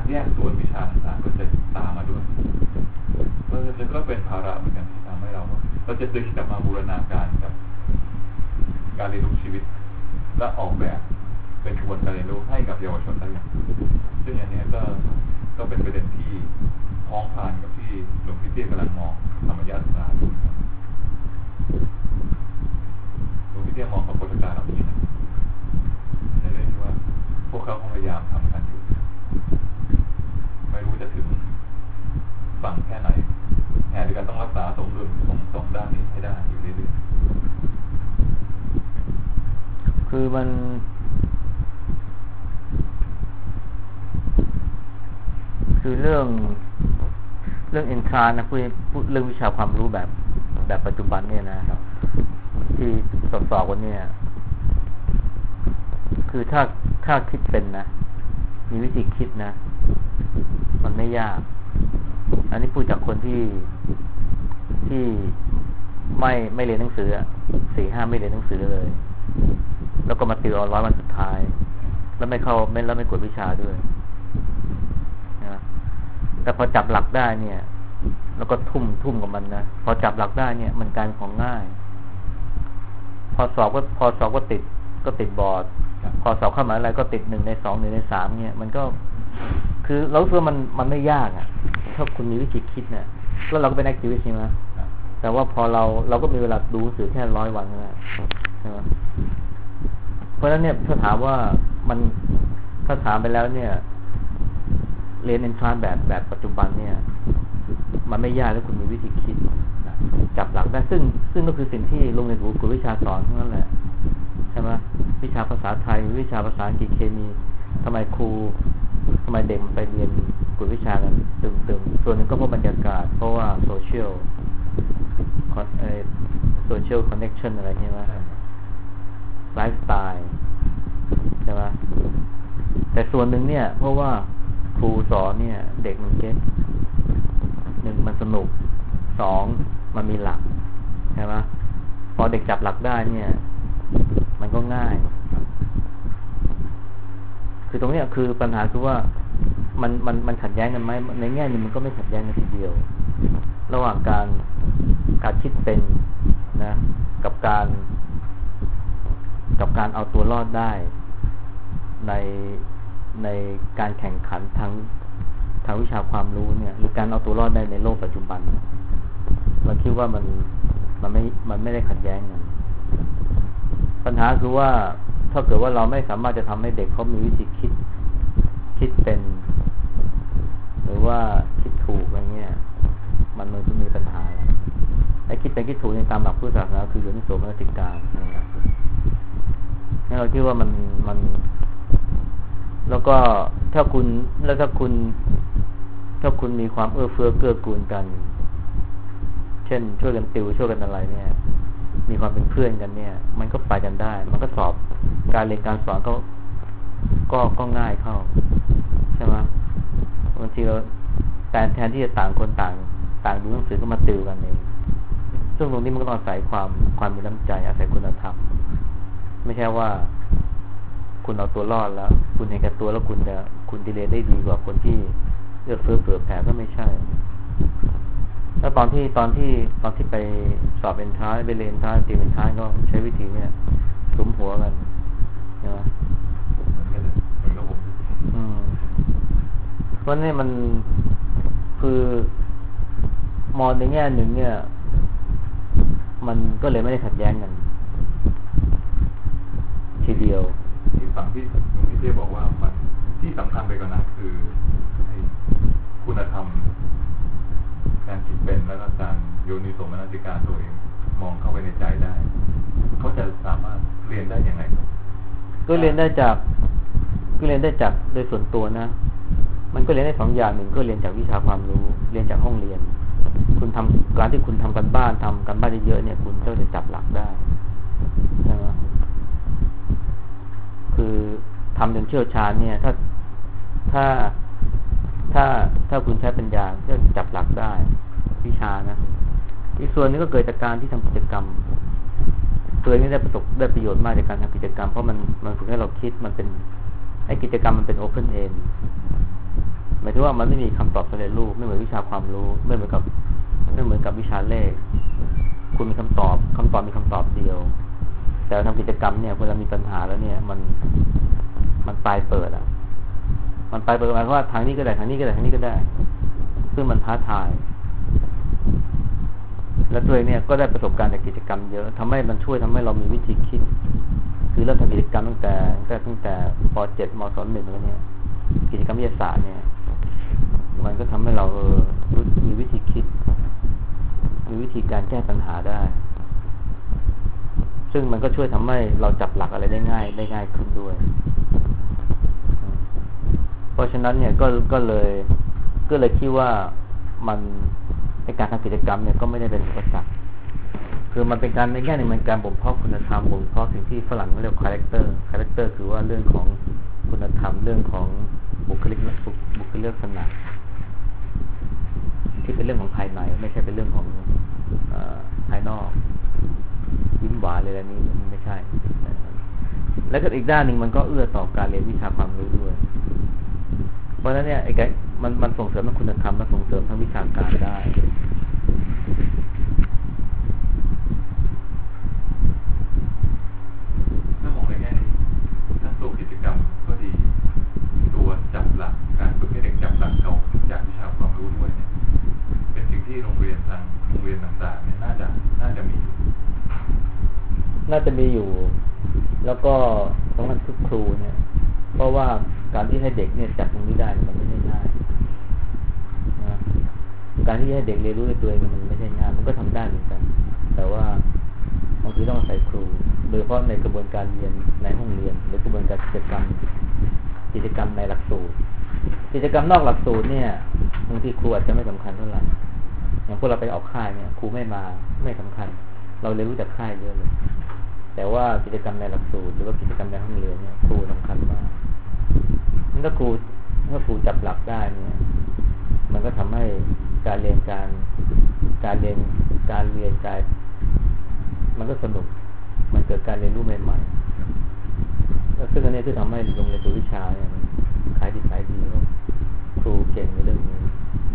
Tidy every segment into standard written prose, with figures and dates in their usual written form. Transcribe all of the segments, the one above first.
แยกส่วนวิชาต่างๆก็จะตามมาด้วยก็เป็นภาระเหมือนกันที่ทำให้เราจะดึงกลับมาบูรณาการกับการเรียนรู้ชีวิตและออกแบบเป็นกระบวนการเรียนรู้ให้กับเยาวชนได้อย่างซึ่งอันนี้ก็เป็นประเด็นที่พ้องผ่านกับที่หลวงพี่เตี้ยกำลังมองธรรมญาติศาสตร์หลวงพี่เตี้ยมองปรากฏการณ์เหล่านี้นะในเรื่องที่ว่าพวกเขาพยายามทำกันอยู่ไม่รู้จะถึงฝั่งแค่ไหนแง่ด้วยกันต้องรักษาสมดุลของสองด้านนี้ให้ได้อยู่เรื่อยๆคือมันคือเรื่องเอ็นทรานนะพูดเรื่องวิชาความรู้แบบปัจจุบันเนี่ยนะที่สอบวันเนี่ยคือถ้าคิดเป็นนะมีวิธีคิดนะมันไม่ยากอันนี้พูดจากคนที่ไม่เรียนหนังสือ4-5ไม่เรียนหนังสือเลยแล้วก็มาติวเอา100 วันสุดท้ายแล้วไม่กดวิชาด้วยนะแต่พอจับหลักได้เนี่ยแล้วก็ทุ่มกับมันนะพอจับหลักได้เนี่ยมันกลายเป็นของง่ายพอสอบก็ติดบอร์ดพอสอบเข้ามหาวิทยาลัยก็ติด1 ใน 2 1 ใน 3เนี่ยมันก็คือเราคิดว่ามันไม่ยากอ่ะถ้าคุณมีวิธีคิดเนี่ยแล้วเราก็เป็นแอคทิวิสต์ใช่ไหมแต่ว่าพอเราก็มีเวลาดูหนังสือแค่100 วันนะใช่ไหมเพราะฉะนั้นเนี่ยถ้าถามว่าถ้าถามไปแล้วเนี่ยเรียนเอนทรานแบบปัจจุบันเนี่ยมันไม่ยากถ้าคุณมีวิธีคิดจับหลักได้ซึ่งก็คือสิ่งที่โรงเรียนกวดวิชาสอนทั้งนั้นแหละใช่ไหมวิชาภาษาไทยวิชาภาษาอังกฤษเคมีทำไมเด็กมันไปเรียนกวดวิชากันตึมส่วนหนึ่งก็เพราะบรรยากาศเพราะว่าโซเชียลคอนเนคชั่นอะไรใช่ไหมไลฟ์สไตล์ใช่ไหมแต่ส่วนหนึ่งเนี่ยเพราะว่าครูสอนเนี่ยเด็กมันเก็ต1มันสนุก2มันมีหลักใช่ไหมพอเด็กจับหลักได้เนี่ยมันก็ง่ายคือตรงนี้คือปัญหาคือว่ามันขัดแย้งกันไหมในแง่นึงมันก็ไม่ขัดแย้งกันทีเดียวระหว่างการคิดเป็นนะกับการเอาตัวรอดได้ในการแข่งขันทางวิชาความรู้เนี่ยหรือการเอาตัวรอดได้ในโลกปัจจุบันเราคิดว่ามันไม่ได้ขัดแย้งกันปัญหาคือว่าถ้าเกิดว่าเราไม่สามารถจะทำให้เด็กเขามีวิธีคิดเป็นหรือว่าคิดถูกอะไรเงี้ยมันจะมีปัญหาไอ้คิดเป็นคิดถูกในตามหลักพุทธศาสนาคือโยนิโสมนสิการนะครับงั้นเราคิดว่ามันแล้วก็ถ้าคุณมีความเอื้อเฟื้อเกื้อกูลกันเช่นช่วยกันติวช่วยกันอะไรเนี่ยมีความเป็นเพื่อนกันเนี่ยมันก็ไปกันได้มันก็สอบการเรียนการสอนก็ง่ายเข้าใช่ไหมบางทีเราแทนที่จะต่างคนต่างดูหนังสือก็มาติวกันเองซึ่งตรงนี้มันก็ต้องอาศัยความมีน้ำใจอาศัยคุณธรรมไม่ใช่ว่าคุณเอาตัวรอดแล้วคุณเห็นแก่ตัวแล้วคุณดีเลย์ได้ดีกว่าคนที่เอื้อเฟื้อเผื่อแผ่ก็ไม่ใช่แล้วตอนที่ไปสอบเอนทรานซ์ไปเรียนเอนทรานซ์ติวเอนทรานซ์ก็ใช้วิธีเนี่ยสุมหัวกันใช่ไหมเพราะนี่มันคือมองในแง่หนึ่งเนี่ยมันก็เลยไม่ได้ขัดแย้งกันทีเดียวที่ฝั่งที่หลวงพี่เต้บอกว่ามันที่สำคัญไปกว่านั้นคือคุณธรรมการคิดเป็นแล้วก็การโยนิโสมนสิการตัวเองมองเข้าไปในใจได้เขาจะสามารถเรียนได้ยังไงครับก็เรียนได้จากโดยส่วนตัวนะมันก็เรียนได้2 อย่างหนึ่งก็เรียนจากวิชาความรู้เรียนจากห้องเรียนการที่คุณทำกันบ้านเยอะๆเนี่ยคุณจะจับหลักได้ใช่ไหมคือทำจนเชี่ยวชาญเนี่ยถ้าคุณใช้ปัญญาก็จับหลักได้วิชานะอีกส่วนนึงก็เกิดจากการที่ทำกิจกรรมตัวนี้ได้ประโยชน์มากจากการทำกิจกรรมเพราะมันฝึกให้เราคิดมันเป็นไอ้กิจกรรมมันเป็นโอเพนเอนหมายถึงว่ามันไม่มีคำตอบสำเร็จรูปไม่เหมือนวิชาความรู้ไม่เหมือนกับวิชาเลขคุณมีคำตอบมีคำตอบเดียวแต่ทำกิจกรรมเนี่ยเวลามีปัญหาแล้วเนี่ยมันปลายเปิดอ่ะมันปลายเปิดหมายความว่าทางนี้ก็ได้ทางนี้ก็ได้ทางนี้ก็ได้ซึ่งมันท้าทายและตัวเองเนี่ยก็ได้ประสบการณ์จากกิจกรรมเยอะทำให้เรามีวิธีคิดคือเริ่มทำกิจกรรมตั้งแต่ป .7 ม .1 แล้วเนี่ยกิจกรรมวิทยาศาสตร์เนี่ยมันก็ทำให้เรามีวิธีคิดมีวิธีการแก้ปัญหาได้ซึ่งมันก็ช่วยทำให้เราจับหลักอะไรได้ง่ายขึ้นด้วยเพราะฉะนั้นเนี่ยก็เลยคิดว่ามันในการทำกิจกรรมเนี่ยก็ไม่ได้เป็นอุปสรรคคือมันเป็นการในแง่หนึ่งมันการบ่มเพาะคุณธรรมบ่มเพาะสิ่งที่ฝรั่งเรียกคาแรคเตอร์คือว่าเรื่องของคุณธรรมเรื่องของบุคลิกลักษณะที่เป็นเรื่องของภายในไม่ใช่เป็นเรื่องของภายนอกยิ้มหวานเลยแล้วนี่ไม่ใช่แล้วก็อีกด้านหนึ่งมันก็เอื้อต่อการเรียนวิชาความรู้ด้วยเพราะฉะนั้นเนี่ยมันส่งเสริมทั้งคุณธรรมและส่งเสริมทั้งวิชาการได้ถ้ามองในแง่นี้ทั้งตัวกิจกรรมก็ดีตัวจับหลักการฝึกให้เด็กจับหลักเขาจากวิชาความรู้ด้วยเนี่ยเป็นสิ่งที่โรงเรียนต่างๆเนี่ยน่าจะมีอยู่แล้วก็สำคัญคือครูเนี่ยเพราะว่าการที่ให้เด็กเนี่ยจับตรงนี้ได้มันไม่ใช่ง่ายนะการที่ให้เด็กเรียนรู้ด้วยตัวเองมันไม่ใช่ง่ายมันก็ทำได้เหมือนกันแต่ว่าบางทีต้องอาศัยครูโดยเฉพาะในกระบวนการเรียนในห้องเรียนหรือกระบวนการกิจกรรมในหลักสูตรกิจกรรมนอกหลักสูตรเนี่ยบางทีครูอาจจะไม่สำคัญเท่าไหร่อย่างพวกเราไปออกค่ายเนี่ยครูไม่มาไม่สำคัญเราเรียนรู้จากค่ายเยอะเลยแต่ว่ากิจกรรมในหลักสูตรหรือว่ากิจกรรมในห้องเรียนเนี่ยครูสำคัญมากถ้าครูจับหลักได้เนี่ยมันก็ทำให้การเรียนมันก็สนุกมันเกิดการเรียนรู้ใหม่ๆซึ่งอันนี้ที่ทำให้โรงเรียนตัววิชาเนี่ยขายดีครูเก่งในเรื่องนี้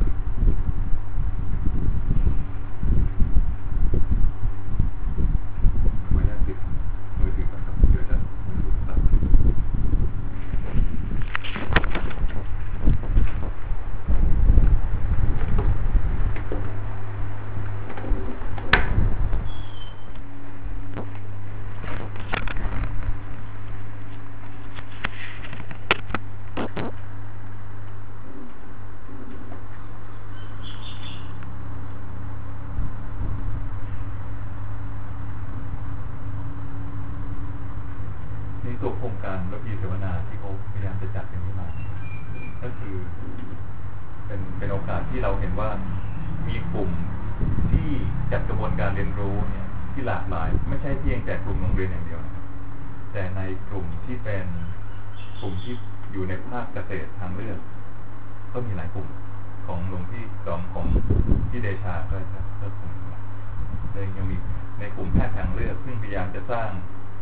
ตัวโครงการระเบียบเสวนาที่เขาพยายามจะจัดกันขึ้นมาก็คือเป็นโอกาสที่เราเห็นว่ามีกลุ่มที่จัดกระบวนการเรียนรู้เนี่ยที่หลากหลายไม่ใช่เพียงแต่กลุ่มโรงเรียนอย่างเดียวแต่ในกลุ่มที่เป็นกลุ่มที่อยู่ในภาคเกษตรทางเลือกก็มีหลายกลุ่มของหลวงพี่ของพี่เดชาก็กลุ่มเลยยังมีในกลุ่มแพทย์ทางเลือกซึ่งพยายามจะสร้าง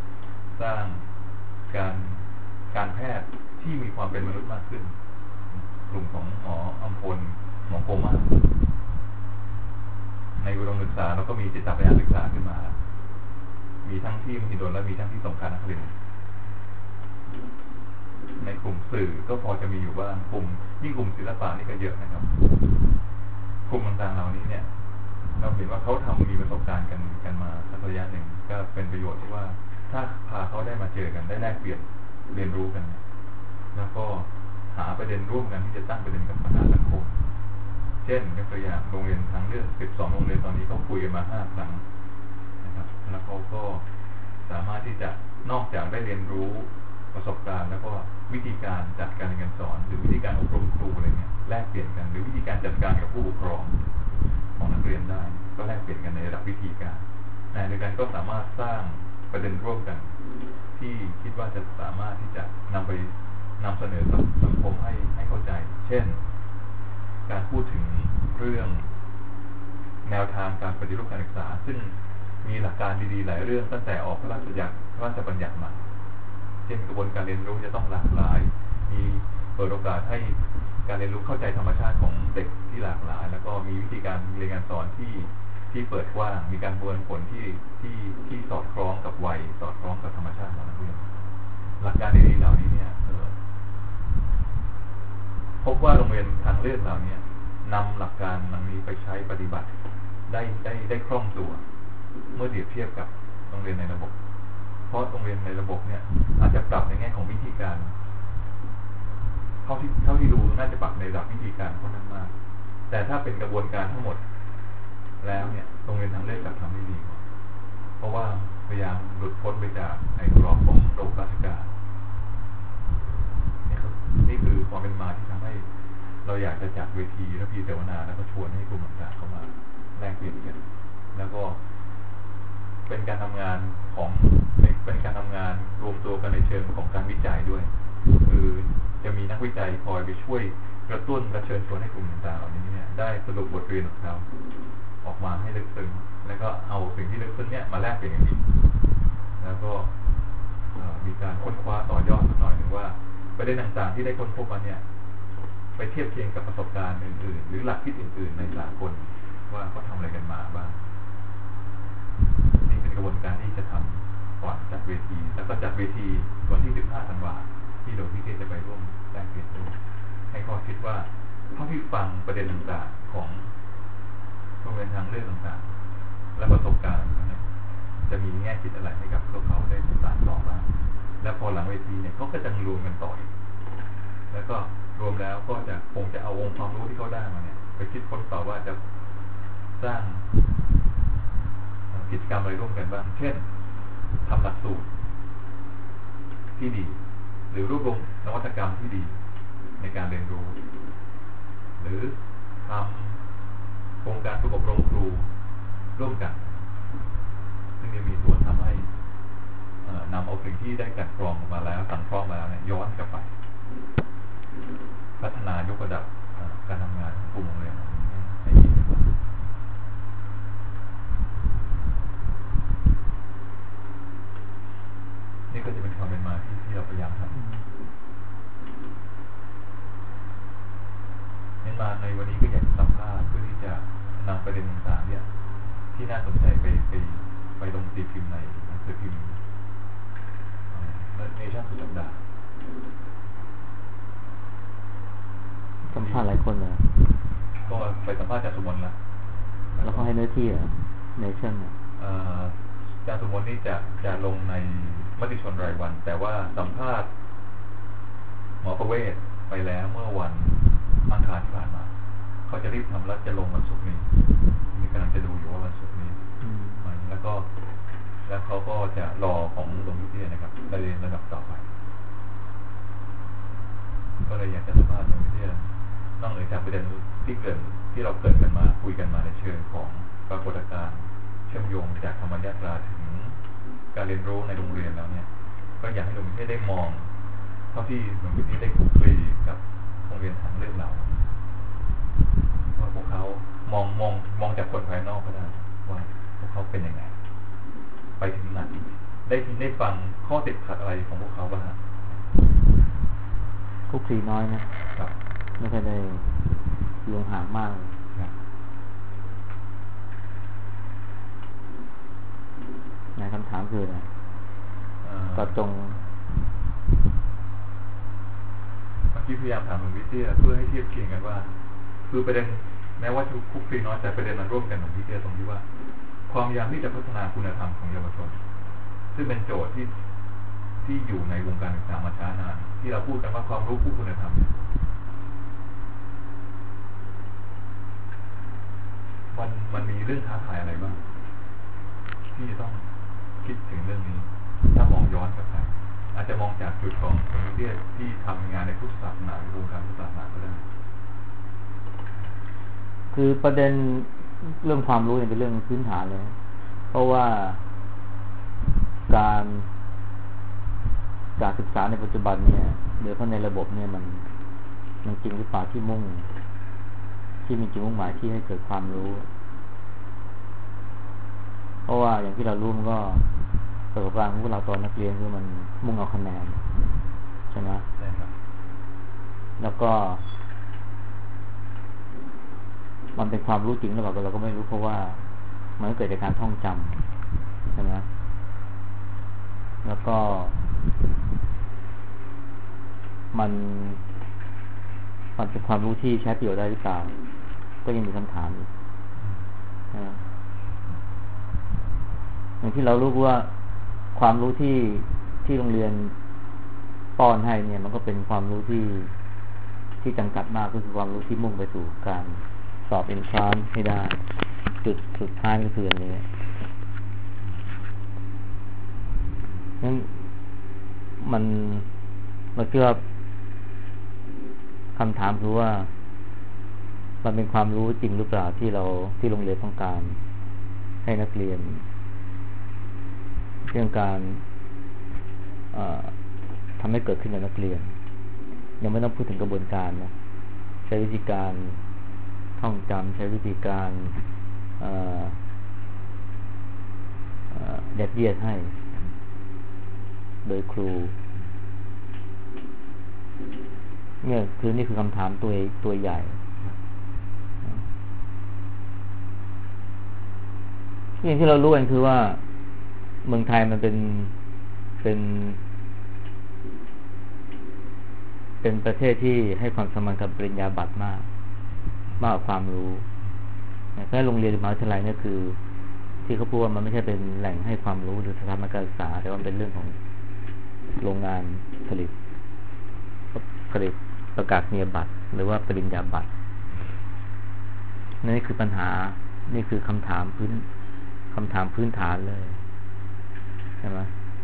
การแพทย์ที่มีความเป็นมนุษย์มากขึ้นกลุ่มของหมออัมพลหมอโกมาในอุดมศึกษาเราก็มีจิตวิทยาศึกษาขึ้นมามีทั้งที่มหิดลและมีทั้งที่สงขลานครินทร์ในกลุ่มสื่อก็พอจะมีอยู่บ้างกลุ่มศิลปะนี่ก็เยอะนะครับกลุ่มต่างๆเหล่านี้เนี่ยเราเห็นว่าเขามีประสบการณ์กันมาสักระยะหนึ่งก็เป็นประโยชน์ที่ว่าถ้าพาเขาได้มาเจอกันได้แลกเปลี่ยนเรียนรู้กันแล้วก็หาประเด็นร่วมกันที่จะตั้งประเด็นกับปัญหาสังคมเช่นยกตัวอย่างโรงเรียนทางเลือก12โรงเรียนตอนนี้เขาคุยกันมา5ครั้งนะครับแล้วเขาก็สามารถที่จะนอกจากได้เรียนรู้ประสบการณ์แล้วก็วิธีการจัดการเรียนการสอนหรือวิธีการอบรมครูอะไรเงี้ยแลกเปลี่ยนกันหรือวิธีการจัดการกับผู้ปกครองของนักเรียนได้ก็แลกเปลี่ยนกันในระดับวิธีการในการก็สามารถสร้างประเด็นร่วมกันที่คิดว่าจะสามารถที่จะนำเสนอสังคมให้เข้าใจเช่นการพูดถึงเรื่องแนวทางการปฏิรูปการศึกษาซึ่งมีหลักการดีๆหลายเรื่องตั้งแต่ออกพระราชบัญญัติมาเช่นกระบวนการเรียนรู้จะต้องหลากหลายมีเปิดโอกาสให้การเรียนรู้เข้าใจธรรมชาติของเด็กที่หลากหลาย แล้วก็มีวิธีการเรียนการสอนที่เปิดกว้างมีการประเมินผลที่สอดคล้องกับวัยสอดคล้องกับธรรมชาติของนักเรียนหลักการดีๆเหล่านี้เนี่ยพบว่าโรงเรียนทางเลือกเหล่านี้นำหลักการเหล่านี้ไปใช้ปฏิบัติได้คล่องตัวเมื่อเปรียบเทียบกับโรงเรียนในระบบเพราะโรงเรียนในระบบเนี่ยอาจจะปรับในแง่ของวิธีการเท่าที่ดูน่าจะปรับในระดับวิธีการค่อนข้างมากแต่ถ้าเป็นกระบวนการทั้งหมดแล้วเนี่ยโรงเรียนทางเลือกกลับทำได้ดีกว่าเพราะว่าพยายามหลุดพ้นไปจากไอ้กรอบของระบบราชการนี่คือความเป็นมาที่ทำให้เราอยากจะจัดเวทีและพีเสวนาแล้วก็ชวนให้กลุ่มต่างๆเข้ามาแลกเปลี่ยนกันแล้วก็เป็นการทำงานรวมตัวกันในเชิงของการวิจัยด้วยคือจะมีนักวิจัยคอยไปช่วยกระตุ้นและเชิญชวนให้กลุ่มต่างๆเหล่านี้เนี่ยได้สรุปบทเรียนของเขาออกมาให้ลึกซึ้งแล้วก็เอาสิ่งที่ลึกซึ้งเนี่ยมาแลกเปลี่ยนกันอีกแล้วก็มีการค้นคว้าต่อยอดสักหน่อยหนึ่งว่าประเด็นต่างๆที่ได้ค้นพบมาเนี่ยไปเทียบเคียงกับประสบการณ์อื่นๆหรือหลักคิดอื่นๆในสากลว่าเขาทำอะไรกันมาบ้างนี่เป็นกระบวนการที่จะทำก่อนจัดเวทีแล้วก็จัดเวทีวันที่15 ธันวาคมที่หลวงพี่เทศจะไปร่วมแลกเปลี่ยนด้วยให้ข้อคิดว่าเท่าที่ฟังประเด็นต่างๆของโรงเรียนทางเลือกต่างๆและประสบการณ์เนี่ยจะมีแง่คิดอะไรให้กับพวกเขาได้สานต่อบ้างแล้วพอหลังเวทีเนี่ยเขาก็จะรวมกันต่ออีกแล้วก็รวมแล้วก็คงจะเอาองค์ความรู้ที่เขาได้มาเนี่ยไปคิดค้นต่อว่าจะสร้างกิจกรรมอะไรร่วมกันบ้างเช่นทำหลักสูตรที่ดีหรือรวบรวมนวัตกรรมที่ดีในการเรียนรู้หรือทำโครงการฝึกอบรมครูร่วมกันซึ่งจะมีส่วนทำให้นำเอาสิ่งที่ได้กลั่นกรองมาแล้วสั่งคล้องมาแล้วเนี่ยย้อนกลับไปพัฒนายกระดับการทำงานของกลุ่มโรงเรียนให้ดีขึ้นนี่ก็จะเป็นความเป็นมาที่เราพยายามทำเน้นมาในวันนี้ก็อยากสัมภาษณ์เพื่อที่จะนำประเด็นต่างๆเนี่ยที่น่าสนใจไปลงตีพิมพ์ในหนังสือพิมพ์เนชั่นสุดสัปดาห์สัมภาษณ์หลายคนเลยก็ไปสัมภาษณ์อาจารย์สุมนแล้วเขาให้เนื้อที่เหรอเนชั่นอาจารย์สุมนนี่จะลงในมติชนรายวันแต่ว่าสัมภาษณ์หมอประเวศไปแล้วเมื่อวันอังคารที่ผ่านมาเขาจะรีบทำแล้วจะลงวันศุกร์นี้มีกำลังจะดูอยู่ว่าวันศุกร์นี้แล้วเขาก็จะรอของหลวงพี่เตี้ยนะครับในระดับต่อไปก็เลยอยากจะสัมภาษณ์หลวงพี่เตี้ยนอกเหนือจากประเด็นที่เราเกิดกันมาคุยกันมาในเชิงของปรากฏการณ์เชื่อมโยงจากธรรมยาตราถึงการเรียนรู้ในโรงเรียนแล้วเนี่ยก็อยากให้หลวงพี่เตี้ยได้มองเท่าที่หลวงพี่เตี้ยได้คลุกคลีกับโรงเรียนทางเลือกเราว่าพวกเขามองจากคนภายนอกก็ได้ว่าพวกเขาเป็นยังไงไปถึงไหนได้ฟังข้อติดขัดอะไรของพวกเขาบ้างคลุกคลีน้อยนะครับไม่ค่อยได้ลงหางมากในคำถามคืออะไรก็จงเมื่อกี้พยายามถามหลวงพี่เตี้ยเพื่อให้เทียบเคียงกันว่าคือประเด็นแม้ว่าจะคลุกคลีน้อยแต่ประเด็นมันร่วมกันหลวงพี่เตี้ยตรงที่ว่าความพยายามที่จะพัฒนาคุณธรรมของเยาวชนซึ่งเป็นโจทย์ที่อยู่ในวงการศึกษามาช้านานที่เราพูดกันว่าความรู้คู่คุณธรรมมันมีเรื่องท้าทายอะไรบ้างที่จะต้องคิดถึงเรื่องนี้ถ้ามองย้อนกลับไปอาจจะมองจากจุดของคนที่ทำงานในพุทธศาสนาในวงการพุทธศาสนาก็ได้คือประเด็นเรื่องความรู้เนี่ยเป็นเรื่องพื้นฐานเลยเพราะว่าการศึกษาในปัจจุบันเนี่ยโดยเฉพาะในระบบเนี่ยมันจริงหรือเปล่าที่มีจุดมุ่งหมายที่ให้เกิดความรู้เพราะว่าอย่างที่เรารู้มันก็ประสบการณ์ของพวกเราตอนนักเรียนคือมันมุ่งเอาคะแนนใช่ไหมใช่ครับแล้วก็มันเป็นความรู้จริงหรือเปล่าเราก็ไม่รู้เพราะว่ามันเกิดจากการท่องจำใช่ไหมแล้วก็มันเป็นความรู้ที่ใช้ประโยชน์ได้หรือเปล่าก็ยังมีคำถามอยู่อย่างที่เรารู้ว่าความรู้ที่โรงเรียนป้อนให้เนี่ยมันก็เป็นความรู้ที่จำกัดมากก็คือความรู้ที่มุ่งไปสู่การสอบเอนทรานซ์ให้ได้จุดสุดท้ายก็คืออันนี้นั้นมันคือว่าคำถามคือว่ามันเป็นความรู้จริงหรือเปล่าที่โรงเรียนต้องการให้นักเรียนเรื่องการทำให้เกิดขึ้นในนักเรียนยังไม่ต้องพูดถึงกระบวนการนะใช้วิธีการท่องจำใช้วิธีการยัดเยียดให้โดยครูนี่คือคำถามตัวใหญ่อย่างที่เรารู้กันคือว่าเมืองไทยมันเป็นประเทศที่ให้ความสำคัญกับปริญญาบัตรมากกว่าความรู้เพราะโรงเรียนหรือมหาวิทยาลัยเนี่ยคือที่เขาพูดว่ามันไม่ใช่เป็นแหล่งให้ความรู้หรือสถาบันการศึกษาแต่ว่าเป็นเรื่องของโรงงานผลิตประกาศนียบัตรหรือว่าปริญญาบัตรนี่คือปัญหานี่คือคำถามพื้นฐานเลยใช่ไหม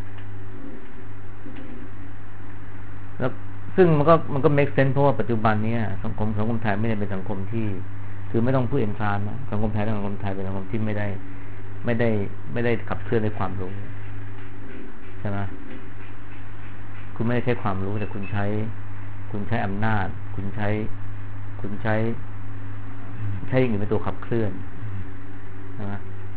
แล้วซึ่งมันก็ make sense เพราะว่าปัจจุบันนี้สังคมไทยไม่ได้เป็นสังคมที่คือไม่ต้องพูดเอนทรานนะสังคมไทยเป็นสังคมที่ไม่ได้ขับเคลื่อนด้วยความรู้ใช่ไหมคุณไม่ได้ใช้ความรู้แต่คุณใช้อำนาจคุณใช้อย่างอื่นเป็นตัวขับเคลื่อนใช่ไหม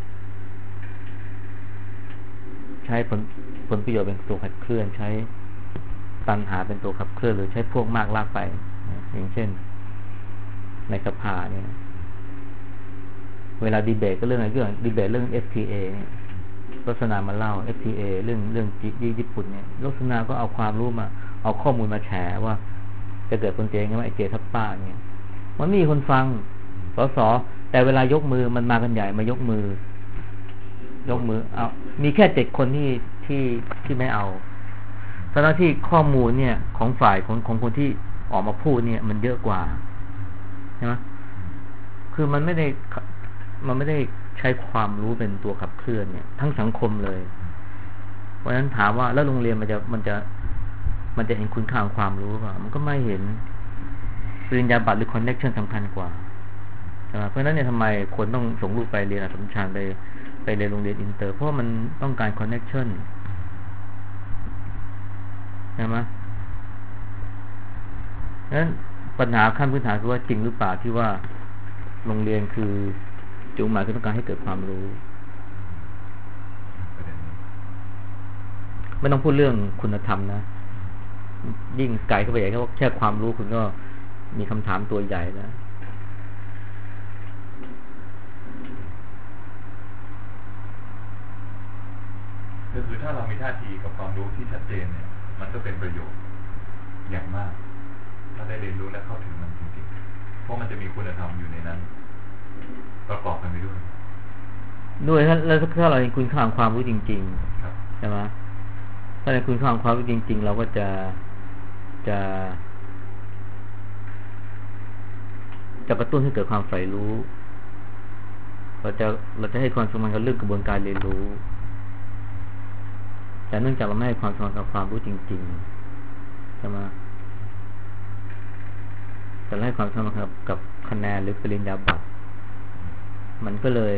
ใช้ผลประโยชน์เป็นตัวขับเคลื่อนใช้ตัณหาเป็นตัวขับเคลื่อนหรือใช้พวกมากลากไปอย่างเช่นในสภาเนี่ยเวลาดีเบตก็เรื่องดีเบตเรื่อง FTA รสนามาเล่า FTA เรื่องญี่ปุ่นเนี่ยรสนาก็เอาความรู้มาเอาข้อมูลมาแฉว่าจะเกิดผลเสียยังไงว่าไอ้เจทับป้าเนี่ยมันมีคนฟังส.แต่เวลายกมือมันมากันใหญ่มายกมือเอามีแค่7 คนที่ไม่เอาทั้งที่ข้อมูลเนี่ยของฝ่ายของคนที่ออกมาพูดเนี่ยมันเยอะกว่าใช่ไหมคือมันไม่ได้ใช้ความรู้เป็นตัวขับเคลื่อนเนี่ยทั้งสังคมเลยเพราะฉะนั้นถามว่าแล้วโรงเรียนมันจะเห็นคุณค่าของความรู้ป่ะมันก็ไม่เห็นปริญญาบัตรหรือคอนเนคชั่นสำคัญกว่าใช่ไหมเพราะฉะนั้นเนี่ยทำไมคนต้องส่งลูกไปเรียนอัสสัมชัญไปเรียนโรงเรียนอินเตอร์เพราะว่ามันต้องการคอนเนคชั่นใช่ไหมงั้นปัญหาขั้นพื้นฐานคือว่าจริงหรือเปล่าที่ว่าโรงเรียนคือจุดหมายคือต้องการให้เกิดความรู้ไม่ต้องพูดเรื่องคุณธรรมนะยิ่งไกลเข้าไปใหญ่แค่ความรู้คุณก็มีคำถามตัวใหญ่แล้วก็คือถ้าเรามีท่าทีกับความรู้ที่ชัดเจนเนี่ยมันก็เป็นประโยชน์อย่างมากถ้าได้เรียนรู้และเข้าถึงมันจริงๆเพราะมันจะมีคุณธรรมอยู่ในนั้นประกอบกันไปด้วยแล้วถ้าเราเห็นคุณค่าของความรู้จริงๆใช่ไหมถ้าในคุณค่าของความรู้จริงๆเราก็จะกระตุ้นให้เกิดความใฝ่รู้เราจะให้ความสำคัญกับเรื่องกระบวนการเรียนรู้แต่เนื่องจากเราไม่ให้ความสำคัญกับความรู้จริงๆใช่ไหมแต่ให้ความสำคัญกับคะแนนหรือปริญญาบัตรมันก็เลย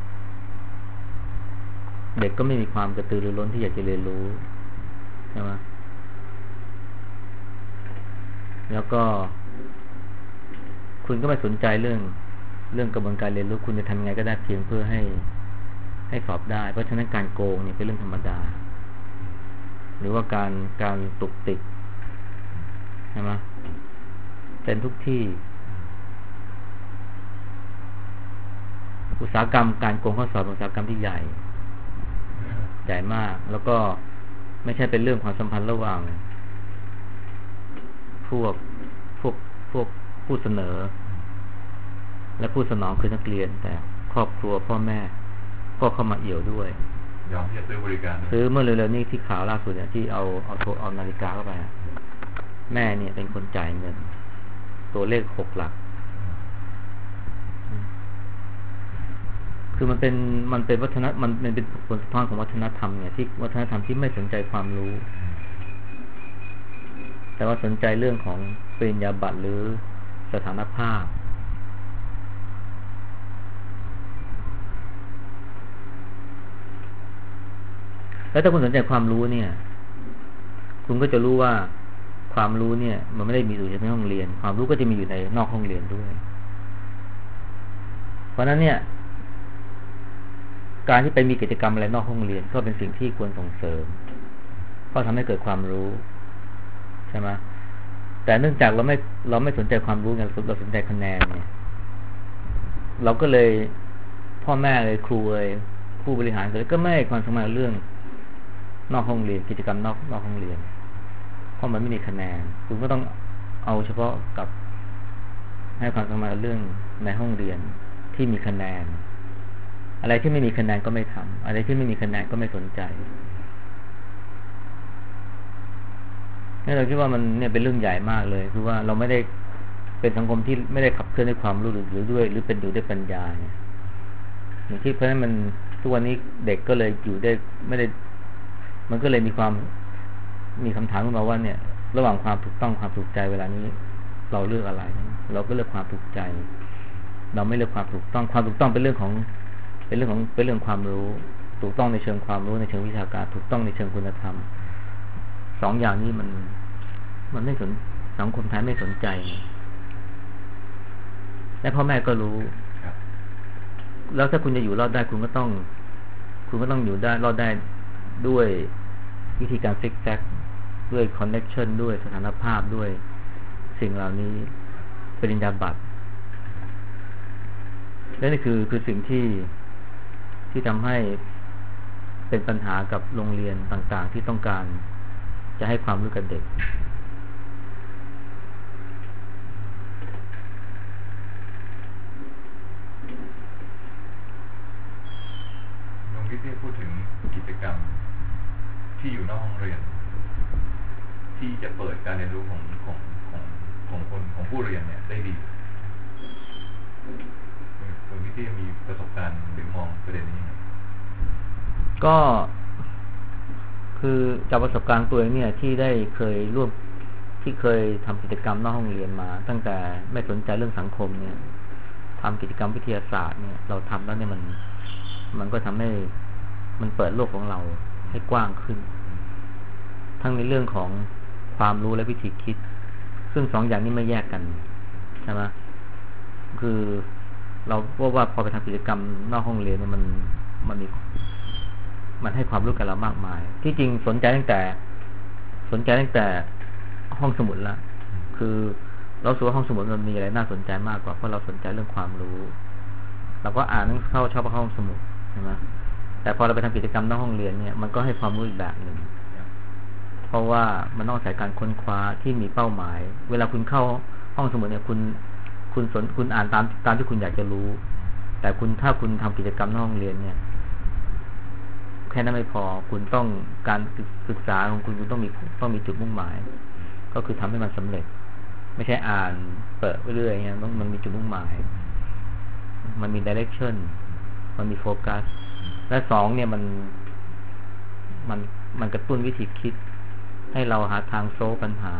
เด็กก็ไม่มีความกระตือรือร้นที่อยากจะเรียนรู้ใช่ไหมแล้วก็คุณก็ไม่สนใจเรื่องกระบวนการเรียนรู้คุณจะทำยังไงก็ได้เพียงเพื่อให้สอบได้เพราะฉะนั้นการโกงเนี่ยเป็นเรื่องธรรมดาหรือว่าการตุกติกใช่ไหมเป็นทุกที่อุตสาหกรรมการโกงข้อสอบอุตสาหกรรมที่ใหญ่มากแล้วก็ไม่ใช่เป็นเรื่องความสัมพันธ์ระหว่างพวกผู้เสนอและผู้สนองคือนักเรียนแต่ครอบครัวพ่อแม่ก็เข้ามาเอี่ยวด้วยยอมที่จะซื้อบริการซื้อเมื่อเร็วๆนี้ที่ข่าวล่าสุดเนี่ยที่เอานาฬิกาเข้าไปแม่เนี่ยเป็นคนจ่ายเงินตัวเลข6 หลักคือมันเป็นวัฒนมันเป็นผลสะท้อนของวัฒนธรรมเนี่ยที่วัฒนธรรมที่ไม่สนใจความรู้แต่ว่าสนใจเรื่องของปริญญาบัตรหรือสถานภาพแล้วถ้าคุณสนใจความรู้เนี่ยคุณก็จะรู้ว่าความรู้เนี่ยมันไม่ได้มีอยู่ในห้องเรียนความรู้ก็จะมีอยู่ในนอกห้องเรียนด้วยเพราะนั้นเนี่ยการที่ไปมีกิจกรรมอะไรนอกห้องเรียนก็เป็นสิ่งที่ควรส่งเสริมเพราะทำให้เกิดความรู้ใช่ไหมแต่เนื่องจากเราไม่สนใจความรู้ไงเราสนใจคะแนนเนี่ยเราก็เลยพ่อแม่เลยครูเลยผู้บริหารเลยก็ไม่ให้ความสำคัญเรื่องนอกห้องเรียนกิจกรรมนอกห้องเรียนเพราะมันไม่มีคะแนนคุณก็ต้องเอาเฉพาะกับให้ความสำคัญเรื่องในห้องเรียนที่มีคะแนนอะไรที่ไม่มีคะแนนก็ไม่ทำอะไรที่ไม่มีคะแนนก็ไม่สนใจนี่เราคิดว่ามันเนี่ยเป็นเรื่องใหญ่มากเลยคือว่าเราไม่ได้เป็นสังคมที่ไม่ได้ขับเคลื่อนด้วยความรู้หรือด้วยหรือเป็นอยู่ด้วยปัญญาเนี่ยอย่างที่เพราะฉะนั้นมันทุกวันนี้เด็กก็เลยอยู่ได้ไม่ได้มันก็เลยมีคำถามขึ้นมาว่าเนี่ยระหว่างความถูกต้องความถูกใจเวลานี้เราเลือกอะไรเราก็เลือกความถูกใจเราไม่เลือกความถูกต้องความถูกต้องเป็นเรื่องความรู้ถูกต้องในเชิงความรู้ในเชิงวิชาการถูกต้องในเชิงคุณธรรม2 อย่างนี้มันไม่สนสังคมไทยไม่สนใจและพ่อแม่ก็รู้แล้วถ้าคุณจะอยู่รอดได้คุณก็ต้องอยู่ได้รอดได้ด้วยวิธีการซิกแซกด้วยคอนเนคชั่นด้วยสถานภาพด้วยสิ่งเหล่านี้ปริญญาบัตรและนี่คือสิ่งที่ทำให้เป็นปัญหากับโรงเรียนต่างๆที่ต้องการจะให้ความรู้กับเด็กน้องวิทย์พูดถึงกิจกรรมที่อยู่นอกห้องเรียนที่จะเปิดการเรียนรู้ของผู้เรียนเนี่ยได้ดีคุณวิทย์มีประสบการณ์หรือมองประเด็นนี้ก็คือจากประสบการณ์ตัวเองเนี่ยที่ได้เคยทำกิจกรรมนอกห้องเรียนมาตั้งแต่ไม่สนใจเรื่องสังคมเนี่ยทำกิจกรรมวิทยาศาสตร์เนี่ยเราทำแล้วเนี่ยมันก็ทำให้มันเปิดโลกของเราให้กว้างขึ้นทั้งในเรื่องของความรู้และวิธีคิดซึ่ง2 อย่างนี้ไม่แยกกันใช่ไหมคือเราว่าพอไปทำกิจกรรมนอกห้องเรียนเนี่ยมันให้ความรู้กับเรามากมายที่จริงสนใจตั้งแต่ห้องสมุดละคือเราสูว่าห้องสมุดมันมีอะไรน่าสนใจมากกว่าเพราะเราสนใจเรื่องชอบห้องสมุดใช่ไหมแต่พอเราไปทำกิจกรรมนอกห้องเรียนเนี่ยมันก็ให้ความรู้อีกแบบหนึ่งเพราะว่ามันต้องใช้การค้นคว้าที่มีเป้าหมายเวลาคุณเข้าห้องสมุดเนี่ยคุณอ่านตามที่คุณอยากจะรู้แต่ถ้าคุณทำกิจกรรมนอกห้องเรียนเนี่ยแค่นั้นไม่พอคุณต้องการศึกษาของคุณต้องมีจุดมุ่งหมายก็คือทำให้มันสำเร็จไม่ใช่อ่านเปิดไปเรื่อยเนี่ยมันมีจุดมุ่งหมายมันมี direction มันมีโฟกัสและ2เนี่ยมันกระตุ้นวิธีคิดให้เราหาทางโซลปัญหา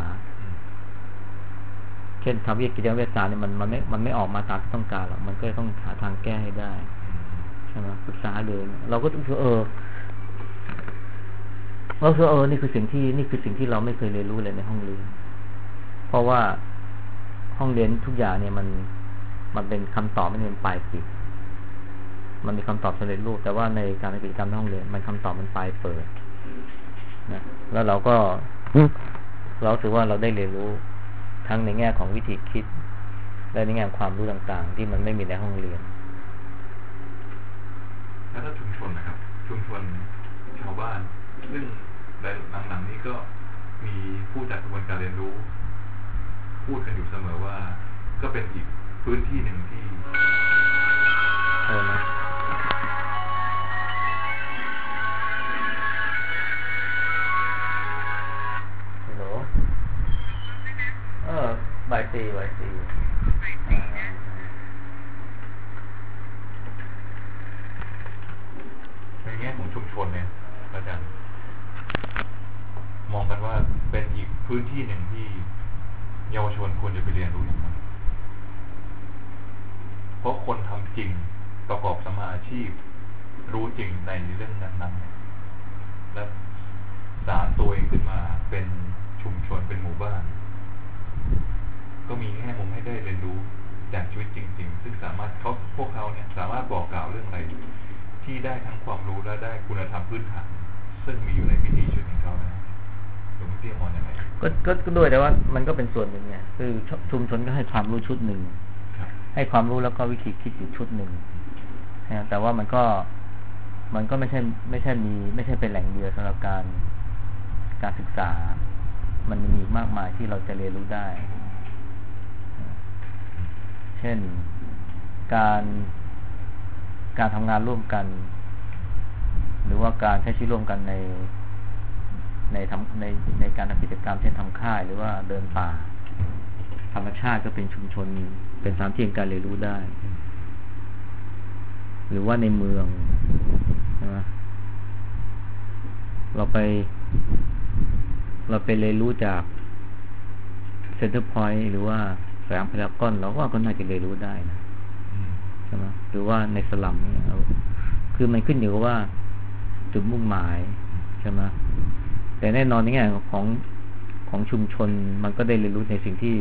เช่นทำกิจกรรมวิทยาศาสตร์เนี่ยมันไม่ออกมาตามที่ต้องการหรอกมันก็ต้องหาทางแก้ให้ได้ใช่ไหมศึกษาเลยเราก็ต้องนี่คือสิ่งที่เราไม่เคยเรียนรู้เลยในห้องเรียนเพราะว่าห้องเรียนทุกอย่างเนี่ยมันเป็นคำตอบไม่เป็นปลายปิดมันมีคำตอบสำเร็จรูปแต่ว่าในการทำกิจกรรมในห้องเรียนมันคำตอบมันปลายเปิดนะแล้วเราถือว่าเราได้เรียนรู้ทั้งในแง่ของวิธีคิดและในแง่ความรู้ต่างๆที่มันไม่มีในห้องเรียนแล้วถ้าชุมชนนะครับชุมชนชาวบ้านซึ่งในหลังๆนี้ก็มีผู้จัดกระบวนการเรียนรู้พูดกันอยู่เสมอว่าก็เป็นอีกพื้นที่หนึ่งที่ฮัลโหลบ่ายสี่ในแง่ของชุมชนเนี่ยอาจารย์มองกันว่าเป็นอีกพื้นที่หนึ่งที่เยาวชนควรจะไปเรียนรู้อย่างไรเพราะคนทำจริงประกอบสัมมาอาชีพรู้จริงในเรื่องนั้นๆและสานตัวเองขึ้นมาเป็นชุมชนเป็นหมู่บ้านก็มีแง่มุมให้ได้เรียนรู้จากชีวิตจริงๆซึ่งสามารถพวกเขาเนี่ยสามารถบอกกล่าวเรื่องอะไรที่ได้ทั้งความรู้และได้คุณธรรมพื้นฐานซึ่งมีอยู่ในวิถีชีวิตของเขาได้หลวงพี่มองยังไงก็ด้วยแต่ว่ามันก็เป็นส่วนหนึ่งไงคือชุมชนก็ให้ความรู้ชุดหนึ่งให้ความรู้แล้วก็วิธีคิดอยู่ชุดหนึ่งแต่ว่ามันก็ไม่ใช่เป็นแหล่งเดียวสำหรับการศึกษามันมีอีกมากมายที่เราจะเรียนรู้ได้เช่นการทำงานร่วมกันหรือว่าการใช้ชีวิตร่วมกันในการทำกิจกรรมเช่นทำค่ายหรือว่าเดินป่าธรรมชาติก็เป็นชุมชนเป็นสถานที่การเรียนรู้ได้หรือว่าในเมืองนะเราไปเรียนรู้จากเซ็นเตอร์พอยต์หรือว่าสยามพารากอนเราก็น่าจะเรียนรู้ได้นะใช่ไหมหรือว่าในสลัมเนี่ยคือมันขึ้นอยู่กับว่าจุดมุ่งหมายใช่ไหมแต่แน่นอนในแง่ของชุมชนมันก็ได้เรียนรู้ในสิ่งที่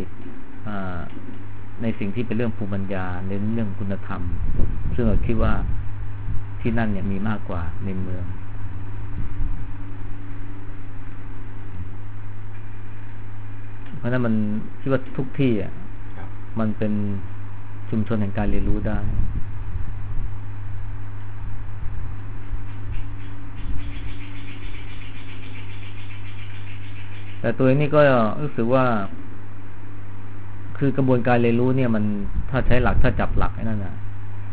เป็นเรื่องภูมิปัญญาในเรื่องคุณธรรมซึ่งเราคิดว่าที่นั่นเนี่ยมีมากกว่าในเมืองเพราะนั้นมันคิดว่าทุกที่อ่ะมันเป็นชุมชนแห่งการเรียนรู้ได้แต่ตัวนี้ก็รู้สึกว่าคือกระบวนการเรียนรู้เนี่ยมันถ้าจับหลักไอ้นั่นนะ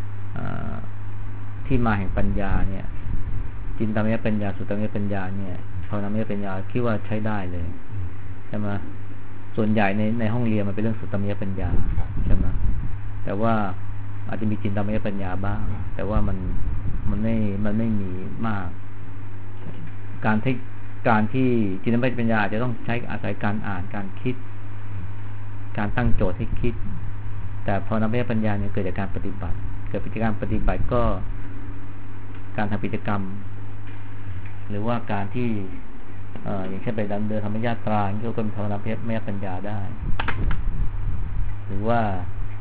ที่มาแห่งปัญญาเนี่ยจินตามยปัญญาสุตตามยปัญญาเนี่ยภาวนามยปัญญาคิดว่าใช้ได้เลยใช่ไหมส่วนใหญ่ในห้องเรียนมันเป็นเรื่องสุตตามยปัญญาใช่ไหมแต่ว่าอาจจะมีจินตามยปัญญาบ้างแต่ว่ามันไม่มีมากการที่จินตามยปัญญาจะต้องใช้อาศัยการอ่านการคิดการตั้งโจทย์ให้คิดแต่พอนามยปัญญาเนี่ยเกิดจากการปฏิบัติก็การทำกิจกรรมหรือว่าการที่อย่างเช่นไปเดินธรรมญาตราก็เป็นภาวนามยปัญญาได้หรือว่า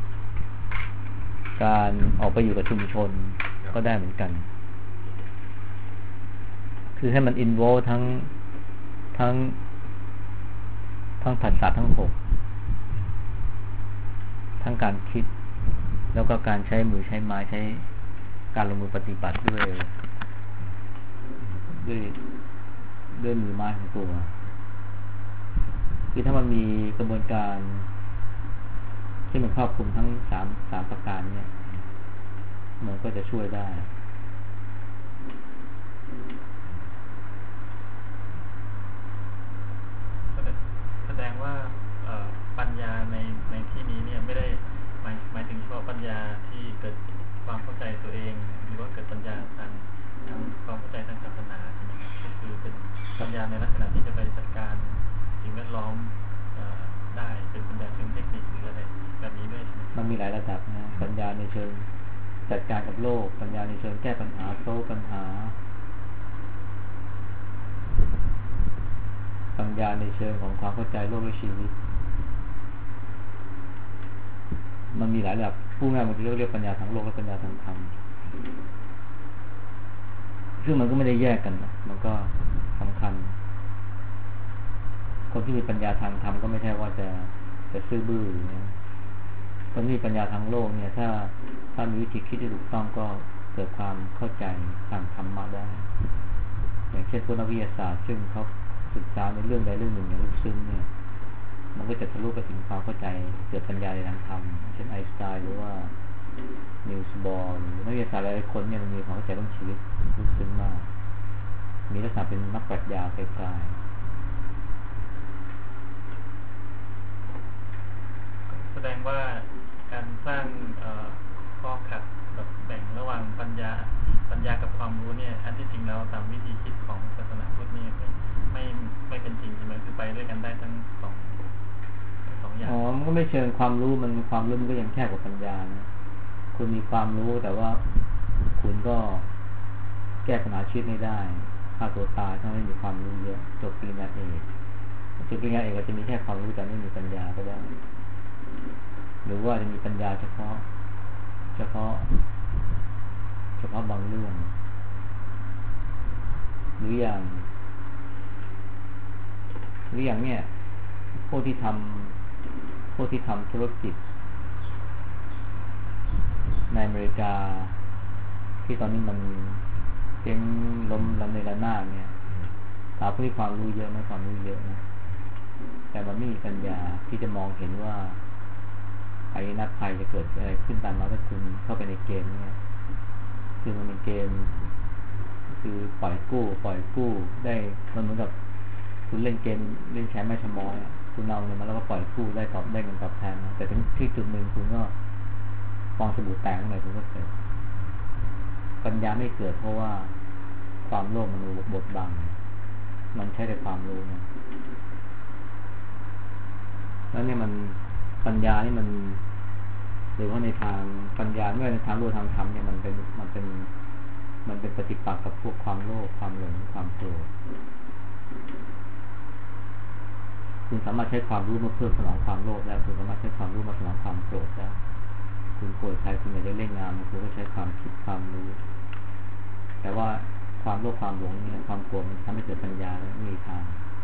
การออกไปอยู่กับชุมชนก็ได้เหมือนกันคือให้มันอินโวลทั้งผัสสะทั้ง6ทั้งการคิดแล้วก็การใช้มือใช้ไม้ใช้การลงมือปฏิบัติด้วยมือไม้ของตัวคือถ้ามันมีกระบวนการที่มันครอบคลุมทั้ง3ประการเนี่ยมันก็จะช่วยได้แสดงว่าปัญญาในที่นี้เนี่ยไม่ได้หมายถึงเฉพาะปัญญาที่เกิดความเข้าใจตัวเองหรือว่าเกิดปัญญาทางความเข้าใจทางศาสนาใช่ไหมครับก็คือเป็นปัญญาในลักษณะที่จะไปจัดการสิ่งแวดล้อมได้เป็นปัญญาเชิงเทคนิคหรืออะไรแบบนี้ด้วยใช่ไหมมันมีหลายระดับนะปัญญาในเชิงจัดการกับโลกปัญญาในเชิงแก้ปัญหาโต้ปัญหาปัญญาในเชิงของความเข้าใจโลกและชีวิตมันมีหลายระดับผู้ง่ายบางทีเรียกปัญญาทางโลกและปัญญาทางธรรมซึ่งมันก็ไม่ได้แยกกันนะมันก็สำคัญคนที่มีปัญญาทางธรรมก็ไม่ใช่ว่าจะซื่อบื้อเนี่ยคนที่มีปัญญาทางโลกเนี่ยถ้ามีวิธีคิดที่ถูกต้องก็เกิดความเข้าใจทางธรรมะได้อย่างเช่นพวกนักวิทยาศาสตร์ซึ่งเขาศึกษาในเรื่องใดเรื่องหนึ่งอย่างลึกซึ้งเนี่ยมันก็จะทะลุไปถึงความเข้าใจเกิดปัญญาในทางธรรมเช่นไอน์สไตน์หรือว่านิลส์บอร์หรือนักวิทยาศาสตร์หลายคนเนี่ยมันมีความเข้าใจเรื่องชีวิตลึกซึ้งมากมีลักษณะเป็นนักปรัชญาไกลแสดงว่าการสร้างข้อขัดแบบแบ่งระหว่างปัญญากับความรู้เนี่ยอันที่จริงแล้วตามวิธีคิดของศาสนาพุทธนี่ไม่เป็นจริงใช่ไหมคือไปด้วยกันได้ทั้งสองอย่างมันก็ไม่เชิงความรู้มันก็ยังแค่กว่าปัญญานะคุณมีความรู้แต่ว่าคุณก็แก้ปัญหาชีวิตไม่ได้ฆ่าตัวตายถ้าไม่มีความรู้เยอะจบปริญญาเอกอาจจะมีแค่ความรู้แต่ไม่มีปัญญาก็ได้หรือว่าจะมีปัญญาเฉพาะบางเรื่องหรืออย่างเนี่ยพวกที่ทำธุรกิจในอเมริกาที่ตอนนี้มันเจ๊งล้มละเนระนาดเนี่ยถามผู้ที่ความรู้เยอะไหมความรู้เยอะนะแต่มันไม่มีปัญญาที่จะมองเห็นว่าภัยจะเกิดอะไรขึ้นตามมาถ้าคุณเข้าไปในเกมเนี่ยคือมันเป็นเกมคือปล่อยกู้ได้มันเหมือนกับคุณเล่นเกมเล่นแชร์แม่ชะมอยคุณเอาเงินมาแล้วก็ปล่อยกู้ได้เงินตอบแทนนะแต่ถึงที่จุดหนึ่งคุณก็ฟองสบู่แตกอะไรคุณก็เกิดปัญญาไม่เกิดเพราะว่าความโลภมันบดบังมันใช้แต่ความรู้นะแล้วเนี่ยมันปัญญานี่มันหรือว่าในทางปัญญาเมื่อในทางรู้ทางธรรมเนี่ยมันเป็นปฏิปักษ์กับพวกความโลภความหลงความโกรธคุณสามารถใช้ความรู้มาเพื่อสนองความโลภได้คุณสามารถใช้ความรู้มาสนองความโกรธได้คุณโกรธใครคุณอยากจะเล่นงานคุณก็ใช้ความคิดความรู้แต่ว่าความโลภความหลงเนี่ยความโกรธมันทำให้เกิดปัญญาแล้วไม่มีทาง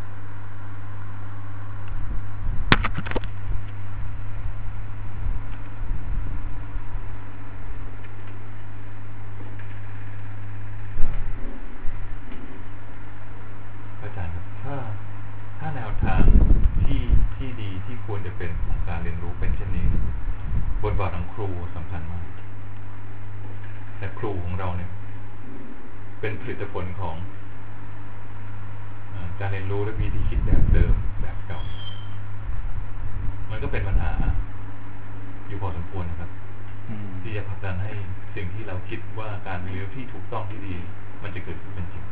อาจารย์ครับถ้าแนวทางที่ดีที่ควรจะเป็นของการเรียนรู้เป็นเช่นนี้บทบาทของครูสำคัญมากแต่ครูของเราเนี่ยเป็นผลิตผลของการเรียนรู้และวิธีคิดแบบเดิมแบบเก่ามันก็เป็นปัญหาอยู่พอสมควรนะครับที่จะผลักดันให้สิ่งที่เราคิดว่าการเรียนรู้ที่ถูกต้องที่ดีมันจะเกิดขึ้นเป็นจริง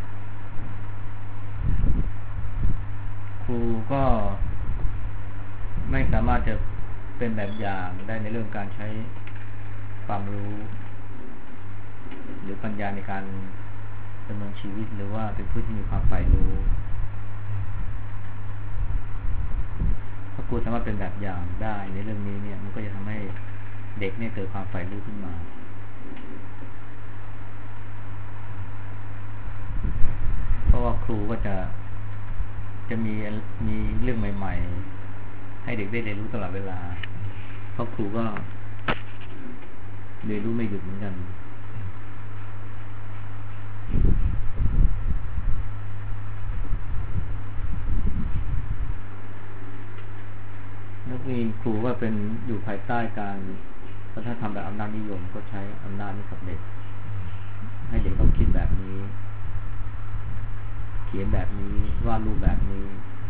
ครูก็ไม่สามารถจะเป็นแบบอย่างได้ในเรื่องการใช้ความรู้หรือปัญญาในการดำเนินชีวิตหรือว่าเป็นผู้ที่มีความใฝ่รู้ถ้าครูสามารถเป็นแบบอย่างได้ในเรื่องนี้เนี่ยมันก็จะทำให้เด็กเนี่ยเกิดความใฝ่รู้ขึ้นมาเพราะว่าครูก็จะมีเรื่องใหม่ๆให้เด็กได้เรียนรู้ตลอดเวลาเพราะครูก็เรียนรู้ไม่หยุดเหมือนกันนักเรียนครูก็เป็นอยู่ภายใต้การวัฒนธรรมแบบอำนาจนิยมก็ใช้อำนาจนี้กับเด็กให้เด็กต้องคิดแบบนี้เขียนแบบนี้วาดรูปแบบนี้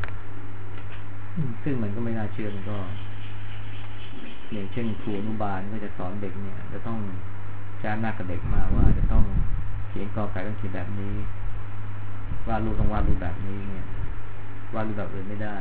ซึ่งมันก็ไม่น่าเชื่อมันก็อย่างเช่นครูอนุบาลก็จะสอนเด็กเนี่ยจะต้องใช้อำนาจกับเด็กมากว่าจะต้องเขียนกอไก่ต้องเขียนแบบนี้วาดรูปต้องวาดรูปแบบนี้เนี่ยวาดรูปแบบอื่นไม่ได้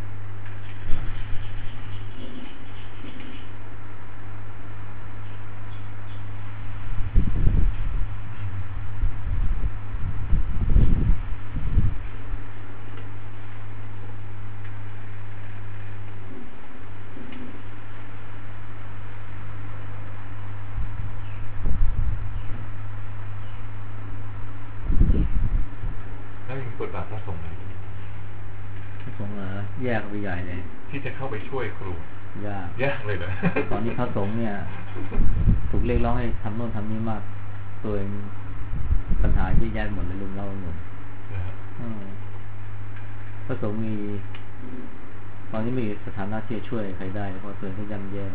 บทบาทพระสงฆ์พระสงฆ์แยกไปใหญ่เลยที่จะเข้าไปช่วยครูยากเลยเหรอตอนนี้พระสงฆ์เนี่ยถูกเรียกร้องให้ทำโน่นทำนี้มากตัวเองปัญหาเยอะแยะหมดเลยลุมเล่าหมดพระสงฆ์มีตอนนี้มีสถานะที่จะช่วยใครได้เพราะตัวเองก็ย่ำแย่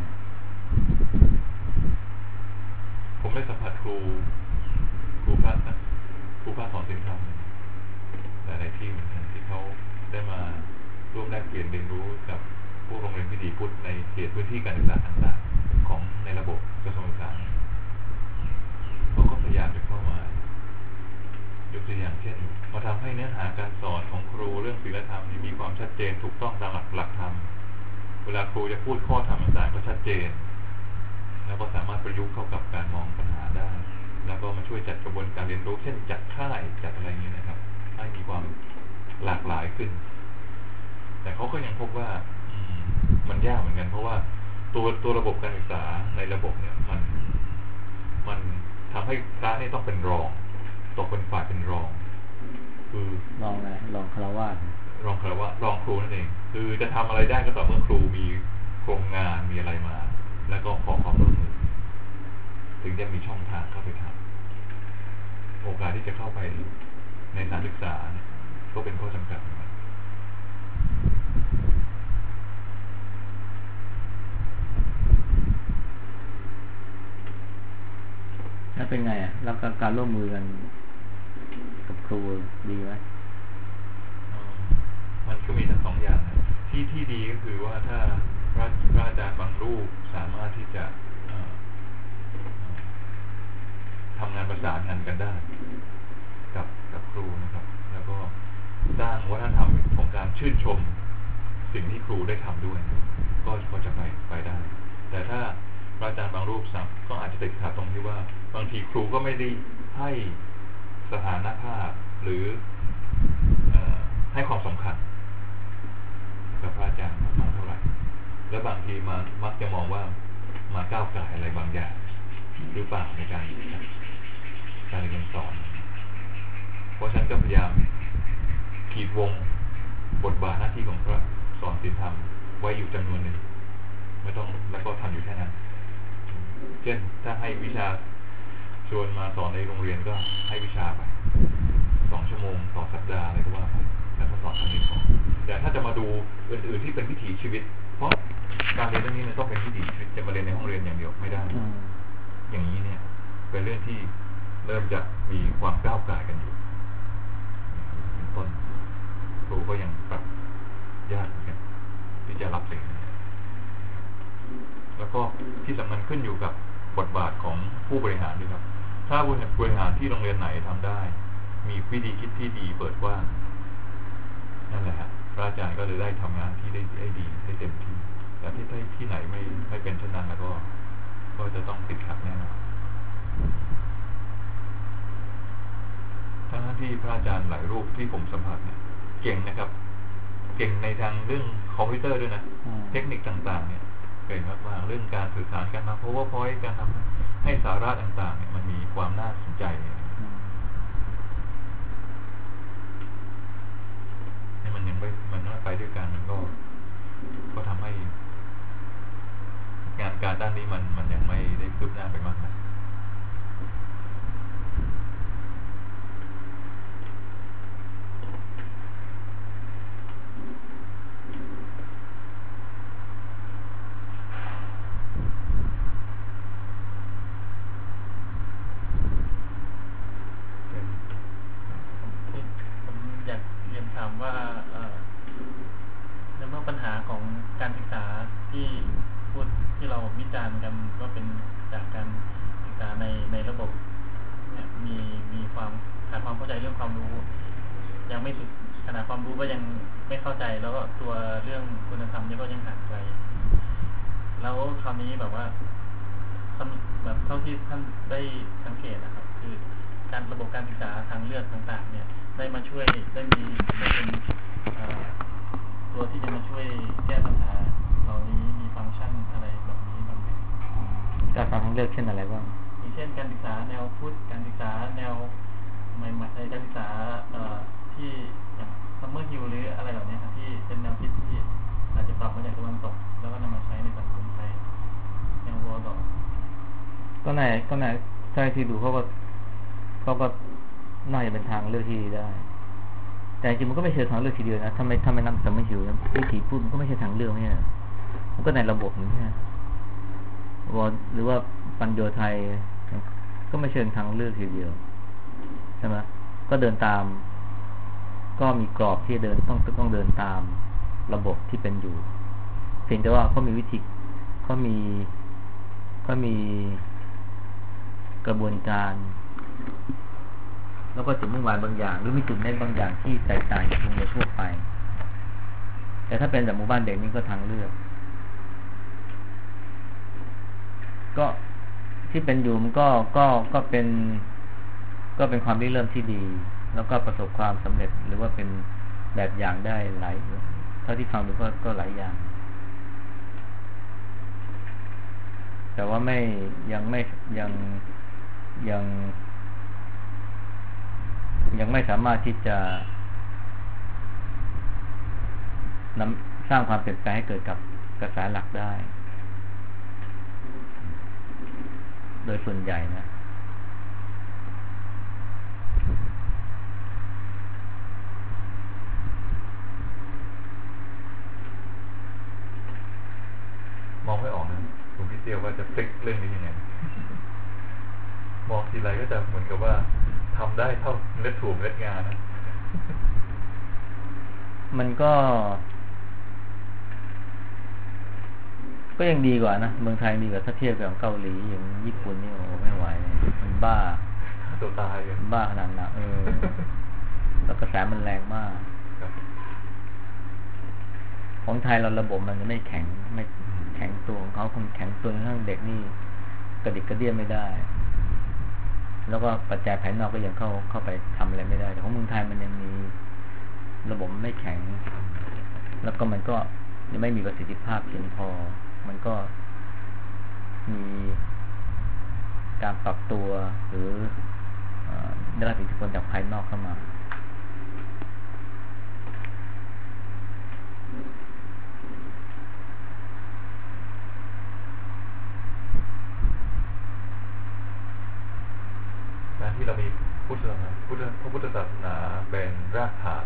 ผมได้สัมผัสครูพระสอนศีลธรรมหลายที่เหมือนกันที่เขาได้มาร่วมแลกเปลี่ยนเรียนรู้กับพวกโรงเรียนพิธีพุทธในเขตพื้นที่การศึกษาต่างๆของในระบบกระทรวงศึกษาเขาก็พยายามจะเข้ามายกตัวอย่างเช่นมาทำให้เนื้อหาการสอนของครูเรื่องศีลธรรมมีความชัดเจนถูกต้องตามหลักธรรมเวลาครูจะพูดข้อธรรมต่างๆก็ชัดเจนแล้วก็สามารถประยุกต์เข้ากับการมองปัญหาได้แล้วก็มาช่วยจัดกระบวนการเรียนรู้เช่นจัดค่ายจัดอะไรอย่างนี้นะครับให้มีความหลากหลายขึ้นแต่เขาก็ยังพบว่ามันยากเหมือนกันเพราะว่าตัวระบบการศึกษาในระบบเนี่ยมันทำให้พระนี่ต้องเป็นรองตกเป็นฝ่ายเป็นรองคือรองอะไรรองคารวะรองครูนั่นเองคือจะทำอะไรได้ก็ต่อเมื่อครูมีโครงงานมีอะไรมาแล้วก็ขอความร่วมมือถึงจะมีช่องทางเข้าไปทำโอกาสที่จะเข้าไปในสถานศึกษาก็เป็นข้อจำกัดแล้วเป็นไงอ่ะแล้วการร่วมมือกันกับครูดีไหมมันก็มีทั้งสองอย่างนะที่ดีก็คือว่าถ้าพระอาจารย์บางรูปสามารถที่จะทำงานประสานงานกันได้กับครูนะครับแล้วก็สร้างวัฒนธรรมของการชื่นชมสิ่งที่ครูได้ทำด้วยก็จะไปได้แต่ถ้าพระอาจารย์บางรูปก็อาจจะติดขัดตรงที่ว่าบางทีครูก็ไม่ได้ให้สถานภาพหรือให้ความสำคัญกับพระอาจารย์มากเท่าไหร่และบางทีมักจะมองว่ามาก้าวไก่อะไรบางอย่างหรือเปล่าในการเรียนสอนเพราะฉะนั้นก็พยายามขีดวงบทบาทหน้าที่ของพระสอนศีลธรรมไว้อยู่จำนวนหนึ่งไม่ต้องแล้วก็ทำอยู่แค่นั้นเช่นถ้าให้วิชาชวนมาสอนในโรงเรียนก็ให้วิชาไป2 ชั่วโมงต่อสัปดาห์อะไรก็ว่าไปแล้วก็สอนทางนี้พอแต่ถ้าจะมาดูอื่นๆที่เป็นวิถีชีวิตเพราะการเรียนเรื่องนี้มันต้องเป็นวิถีชีวิตจะมาเรียนในห้องเรียนอย่างเดียวไม่ได้อย่างนี้เนี่ยเป็นเรื่องที่เริ่มจะมีความก้าวไกลกันอยู่เป็นต้นครูก็ยังปรับยากเหมือนกันที่จะรับสิ่งนี้แล้วก็ที่สำคัญขึ้นอยู่กับบทบาทของผู้บริหารด้วยครับถ้าบริหารที่โรงเรียนไหนทำได้มีวิธีคิดที่ดีเปิดกว้างนั่นแหละฮะพระอาจารย์ก็เลยได้ทำงานที่ได้ดีได้เต็มที่แต่ที่ไหนไม่เป็นเช่นนั้นแล้วก็จะต้องติดขัดแน่นอนทั้งที่พระอาจารย์หลายรูปที่ผมสัมผัสเนี่ยเก่งนะครับเก่งในทางเรื่องคอมพิวเตอร์ด้วยนะเทคนิคต่างๆเนี่ยเก่งมากๆเรื่องการสื่อสารการทำ PowerPoint การทำให้สาระต่างๆเนี่ยมันมีความน่าสนใจให้มันยังมันไม่ไปด้วยกันมันก็ทำให้งานการด้านนี้มันยังไม่ได้คืบหน้าไปมากนักเลือกเช่นอะไรบ้างอย่างเช่นการศึกษาแนวพุทธการศึกษาแนวใหม่ๆการศึกษาที่อย่างซัมเมอร์ฮิลหรืออะไรแบบนี้ครับที่เป็นแนวคิดที่อาจจะปรับมาจากตะวันตกแล้วก็นำมาใช้ในสังคมไทยแนววอร์ดก็ไหนที่ดูเขาก็ก็น่าจะเป็นทางเลือกที่ดีได้ แต่จริงมันก็ไม่ใช่ทางเลือกทีเดียวนะถ้าไม่นำแต่ไม่หิวนะวิธีพูดมันก็ไม่ใช่ทางเลือกเนี่ยมันก็ในระบบอย่างนี้นะหรือว่าปัญโยไทยก็ไม่เชิงทางเลือกทีเดียวใช่ไหมก็เดินตามก็มีกรอบที่เดินต้องเดินตามระบบที่เป็นอยู่เพียงแต่ว่าเขามีวิธีเขามีกระบวนการแล้วก็จุดมุ่งหมายบางอย่างหรือมีจุดเน้นบางอย่างที่แตกต่างจากโรงเรียนทั่วไปแต่ถ้าเป็นแบบหมู่บ้านเด็กนี่ก็ทางเลือกก็ที่เป็นอยู่มันก็เป็นความริเริ่มที่ดีแล้วก็ประสบความสำเร็จหรือว่าเป็นแบบอย่างได้หลายเท่าที่ฟังดูก็หลายอย่างแต่ว่ายังไม่สามารถที่จะสร้างความเปลี่ยนแปลงให้เกิดกับกระแสหลักได้โดยส่วนใหญ่นะมองไม่ออกนะคุณพี่เตียวว่าจะพลิกเรื่องนี้ยังไงมองทีไรก็จะเหมือนกับว่าทำได้เท่าเม็ดถั่วเม็ดงานะมันก็ยังดีกว่านะเมืองไทยดีกว่าถ้าเทียบกับเกาหลีอย่างญี่ปุ่นนี่โอ้ไม่ไหวมันบ้าตัวตายบ้าขนาดนั้นแล้วกระแสมันแรงมากของไทยเราระบบมันจะไม่แข็งตัวของเขาคงแข็งตัวทั้งเด็กนี่กระดิกกระเดี้ยไม่ได้แล้วก็ปัจจัยภายนอกก็ยังเข้าไปทำอะไรไม่ได้แต่ของเมืองไทยมันยังมีระบบไม่แข็งแล้วก็มันก็ยังไม่มีประสิทธิภาพเพียงพอมันก็มีการปรับตัวหรือได้รับอิทธิพลจากภายนอกเข้ามาที่เรามีพระพุทธศาสนาเป็นรากฐาน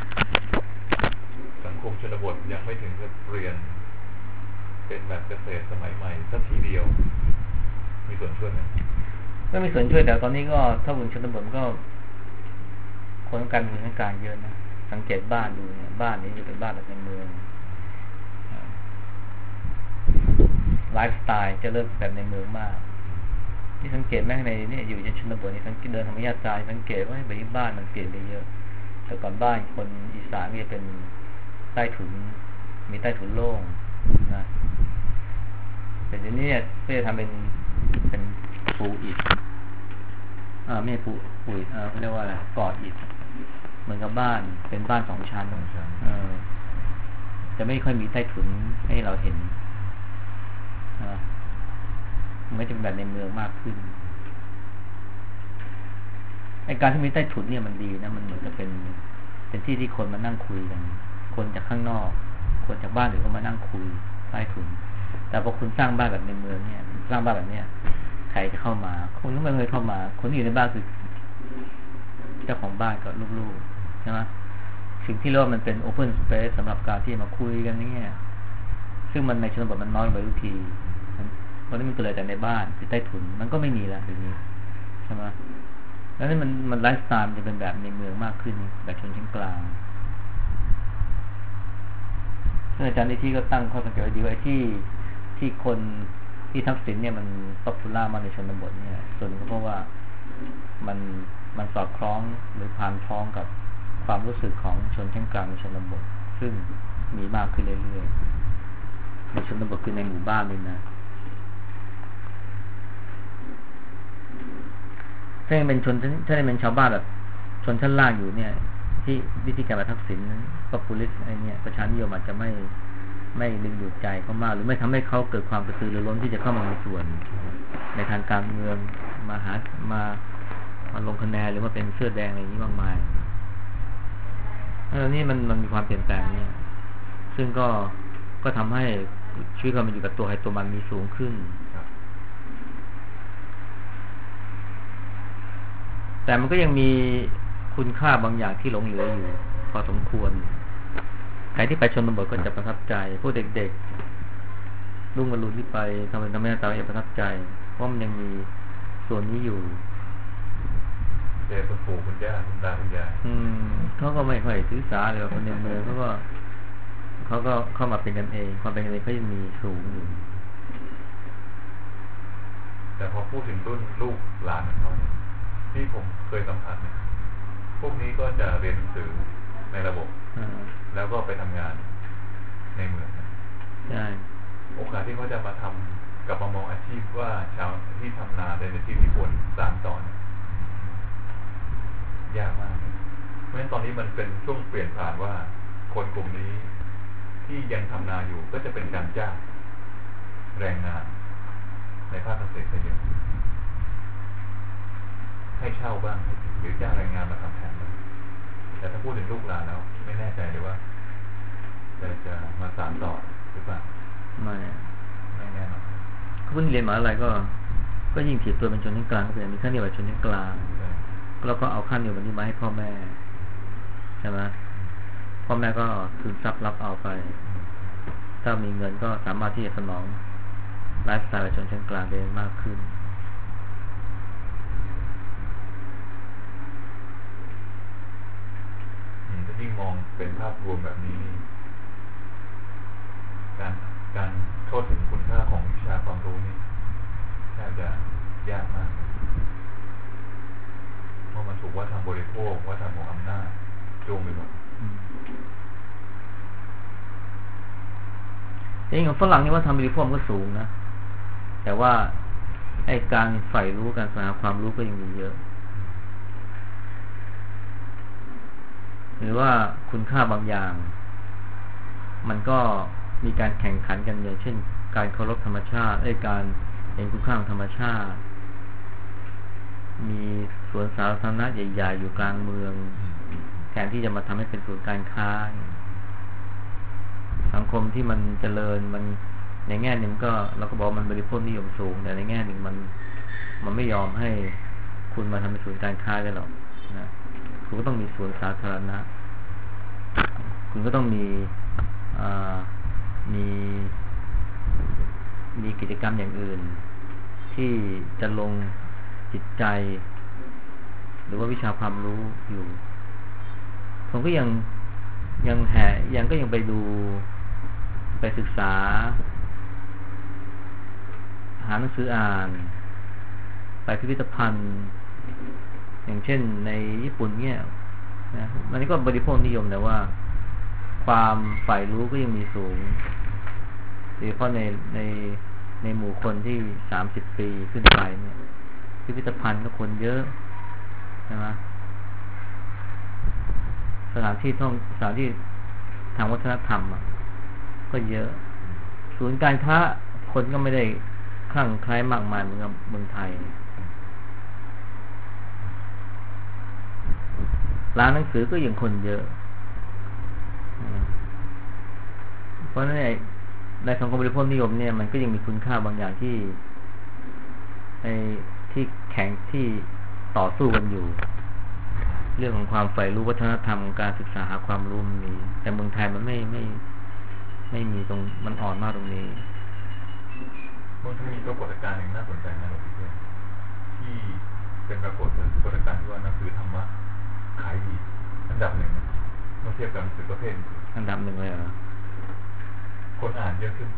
สังคมชนบทยังไม่ถึงกับเรียนเป็นแบบเกษตรสมัยใหม่สักทีเดียวมีส่วนช่วยไหมก็มีส่วนช่วยแต่ตอนนี้ก็ถ้าบุญชนบทก็คนต้องการมีการเยอะนะสังเกตบ้านดูเนี่ยบ้านนี้จะเป็นบ้านแบบในเมืองไลฟ์สไตล์จะเริ่มแบบในเมืองมากที่สังเกตแม้ในนี่อยู่ในชนบทนี่สังเกตเดินธรรมชาติใจสังเกตว่าแบบบ้านมันเปลี่ยนไปเยอะแต่ก่อนบ้านคนอีสานก็จะเป็นใต้ถุนมีใต้ถุนโล่งนะแต่ทีนี้เนี่ยก็จะทำเป็นปูอิฐไม่ปูอิฐเขาเรียกว่าอะไรก่ออิฐเหมือนกับบ้านเป็นบ้าน2 ชั้นจะไม่ค่อยมีใต้ถุนให้เราเห็นไม่จะเป็นแบบในเมืองมากขึ้นไอ้การที่มีใต้ถุนเนี่ยมันดีนะมันเหมือนกับเป็นที่ที่คนมานั่งคุยกันคนจากข้างนอกคนจากบ้านหรือก็มานั่งคุยใต้ถุนแต่พอคุณสร้างบ้านแบบในเมืองเนี่ยสร้างบ้านแบบเนี้ยใครจะเข้ามาคนก็ไม่เคยเข้ามาคนที่อยู่ในบ้านคือเจ้าของบ้านกับลูกๆใช่ไหมสิ่งที่เรียกว่ามันเป็นโอเพนสเปซสำหรับการที่มาคุยกันนี่ซึ่งมันในชนบทมันน้อยไปทุกทีเพราะนี่มันเกิดแต่ในบ้านที่ใต้ถุนมันก็ไม่มีแล้วทีนี้ใช่ไหมแล้วนี่มันไลฟ์สไตล์จะเป็นแบบในเมืองมากขึ้นแบบชนชั้นกลางซึ่งอาจารย์ที่ก็ตั้งข้อสังเกตไว้ดีว่าที่คนที่ทักษิณเนี่ยมันป๊อปปูล่ามากในชนบทเนี่ยส่วนก็เพราะว่ามันสอดคล้องหรือผ่านพ้องกับความรู้สึกของชนชั้นกลางในชนบทซึ่งมีมากขึ้นเรื่อยๆในชนบทคือในหมู่บ้านนี่นะถ้ายังเป็นชาวบ้านแบบชนชั้นล่างอยู่เนี่ยที่วิธีการแบบทักษิณป๊อปปูลิสต์อะไรเนี่ยประชานิยมอาจจะไม่ดึงดูดใจเขามากหรือไม่ทำให้เขาเกิดความกระตือรือร้นที่จะเข้ามามีส่วนในทางการเมืองมาลงคะแนนหรือว่าเป็นเสื้อแดงอะไรอย่างนี้มากมายนี่มันมีความเปลี่ยนแปลงเนี่ยซึ่งก็ทำให้ชีวิตความเป็นอยู่กับตัวใครตัวมันมีสูงขึ้นแต่มันก็ยังมีคุณค่าบางอย่างที่หลงเหลืออยู่พอสมควรใครที่ไปชนบทก็จะประทับใจพวกเด็กๆรุ่งอรุณที่ไปทำให้ตาจะประทับใจเพราะมันยังมีส่วนนี้อยู่เจอคุณปู่คุณย่าคุณตาคุณยายเขาก็ไม่ค่อยถือสาเลยคนในเมืองเขาก็เข้ามาเป็นกันเองความเป็นกันเองเขายังมีสูงอยู่แต่พอพูดถึงรุ่นลูกหลานของเขาเนี่ยที่ผมเคยสัมผัสเนี่ยพวกนี้ก็จะเรียนหนังสือในระบบแล้วก็ไปทำงานในเมืองใช่โอกาสที่เขาจะมาทำกับมามองอาชีพว่าชาวที่ทำนาในอาชีพที่ควรสานต่อยากมากเพราะฉะนั้นตอนนี้มันเป็นช่วงเปลี่ยนผ่านว่าคนกลุ่มนี้ที่ยังทำนาอยู่ก็จะเป็นการจ้างแรงงานในภาคเกษตรเยอะให้เช่าบ้างหรือจ้างแรงงานมาทำแทนบ้างแต่ถ้าพูดถึงลูกหลานแล้วไม่แน่ใจเลยว่าจะมาสานต่อหรือเปล่าไม่แน่นอนเขาเพิ่งเรียนมหาวิทยาลัยก็ยิ่งถือตัวเป็นชนชั้นกลางก็เป็นมีขั้นเดียวกับชนชั้นกลางแล้วก็เอาขั้นเดียวกันนี้มาให้พ่อแม่ใช่ไหมพ่อแม่ก็คืนทรัพย์รับเอาไปถ้ามีเงินก็สามารถที่จะสนองไลฟ์สไตล์ชนชั้นกลางได้มากขึ้นจะยิ่งมองเป็นภาพรวมแบบนี้การเข้าถึงคุณค่าของวิชาความรู้นี่แทบจะยากมากเพราะมันถูกว่าทำบริโภคว่าทำของอำนาจจูงไปหมดจริงของฝรั่งนี่ว่าทำบริโภคก็สูงนะแต่ว่าไอ้การใฝ่รู้การหาความรู้ก็ยังมีเยอะหรือว่าคุณค่าบางอย่างมันก็มีการแข่งขันกันอย่างเช่นการเคารพธรรมชาติการเห็นคุณค่าของธรรมชาติมีสวนสาธารณะใหญ่ๆอยู่กลางเมืองแทนที่จะมาทำให้เป็นศูนย์การค้าสังคมที่มันเจริญมันในแง่หนึ่งก็เราก็บอกมันบริโภคนิยมสูงแต่ในแง่หนึ่งมันไม่ยอมให้คุณมาทำเป็นศูนย์การค้าได้หรอกนะคุณก็ต้องมีสวนสาธารณะคุณก็ต้องมีกิจกรรมอย่างอื่นที่จะลงจิตใจหรือว่าวิชาความรู้อยู่ผมก็ยังไปดูไปศึกษาหาหนังสืออ่านไปพิพิธภัณฑ์อย่างเช่นในญี่ปุ่นเนี่ยนะมันก็บริโภคนิยมแต่ว่าความใฝ่รู้ก็ยังมีสูงโดยเฉพาะในหมู่คนที่30 ปีขึ้นไปเนี่ยพิพิธภัณฑ์ก็คนเยอะใช่ไหมสถานที่ทางวัฒนธรรมก็เยอะศูนย์การค้าคนก็ไม่ได้คลั่งไคล้มากมายเหมือนกับเมืองไทยร้านหนังสือก็ยังคนเยอะเพราะฉะนั้นในสังคมบริโภคนิยมเนี่ยมันก็ยังมีคุณค่าบางอย่างที่แข็งที่ต่อสู้กันอยู่เรื่องของความใฝ่รู้วัฒนธรรมการศึกษาหาความรู้มันมีแต่เมืองไทยมันไม่มีตรงมันอ่อนมากตรงนี้มันมีปรากฏการณ์หนึ่งน่าสนใจนะหลวงพี่เพื่อนที่เป็นปรากฏการณ์ที่ว่าหนังสือธรรมะขายดีอันดับ1เมื่อเทียบกับหนังสือประเภทอันดับ1เลยเหรอคนอ่านเยอะขึ้น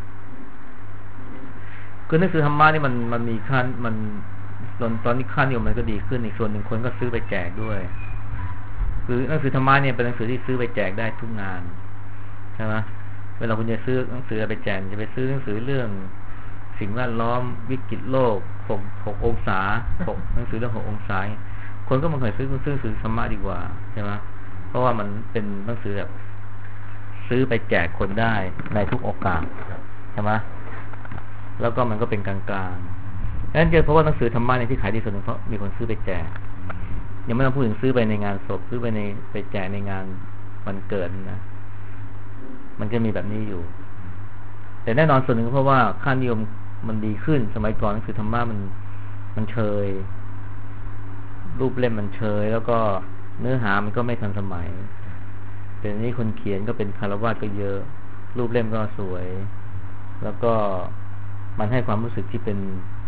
คือหนังสือธรรมะนี่มันมีขั้นมันตอนนี้ขั้นอยู่มันก็ดีขึ้นอีกส่วนหนึ่งคนก็ซื้อไปแจกด้วยคือหนังสือธรรมะเนี่ยเป็นหนังสือที่ซื้อไปแจกได้ทุกงานใช่ไหมเวลาคุณจะซื้อหนังสือไปแจกจะไปซื้อหนังสือเรื่องสิ่งแวดล้อมวิกฤตโลก6 องศาหนังสือเรื่อง6 องศาคนก็มันเคยซื้อหนังสือธรรมะดีกว่าใช่ไหมเพราะว่ามันเป็นหนังสือแบบซื้อไปแจกคนได้ในทุกโอกาสใช่ไหมแล้วก็มันก็เป็นกลางๆนั่นเพราะว่าหนังสือธรรมะในที่ขายดีสุดเพราะมีคนซื้อไปแจกยังไม่ต้องพูดถึงซื้อไปในงานศพซื้อไปแจกในงานวันเกิดนะมันก็มีแบบนี้อยู่แต่แน่นอนส่วนหนึ่งเพราะว่าค่านิยมมันดีขึ้นสมัยก่อนหนังสือธรรมะมันเชยรูปเล่มมันเชยแล้วก็เนื้อหามันก็ไม่ทันสมัยแต่นี้คนเขียนก็เป็นคารวาสก็เยอะรูปเล่มก็สวยแล้วก็มันให้ความรู้สึกที่เป็น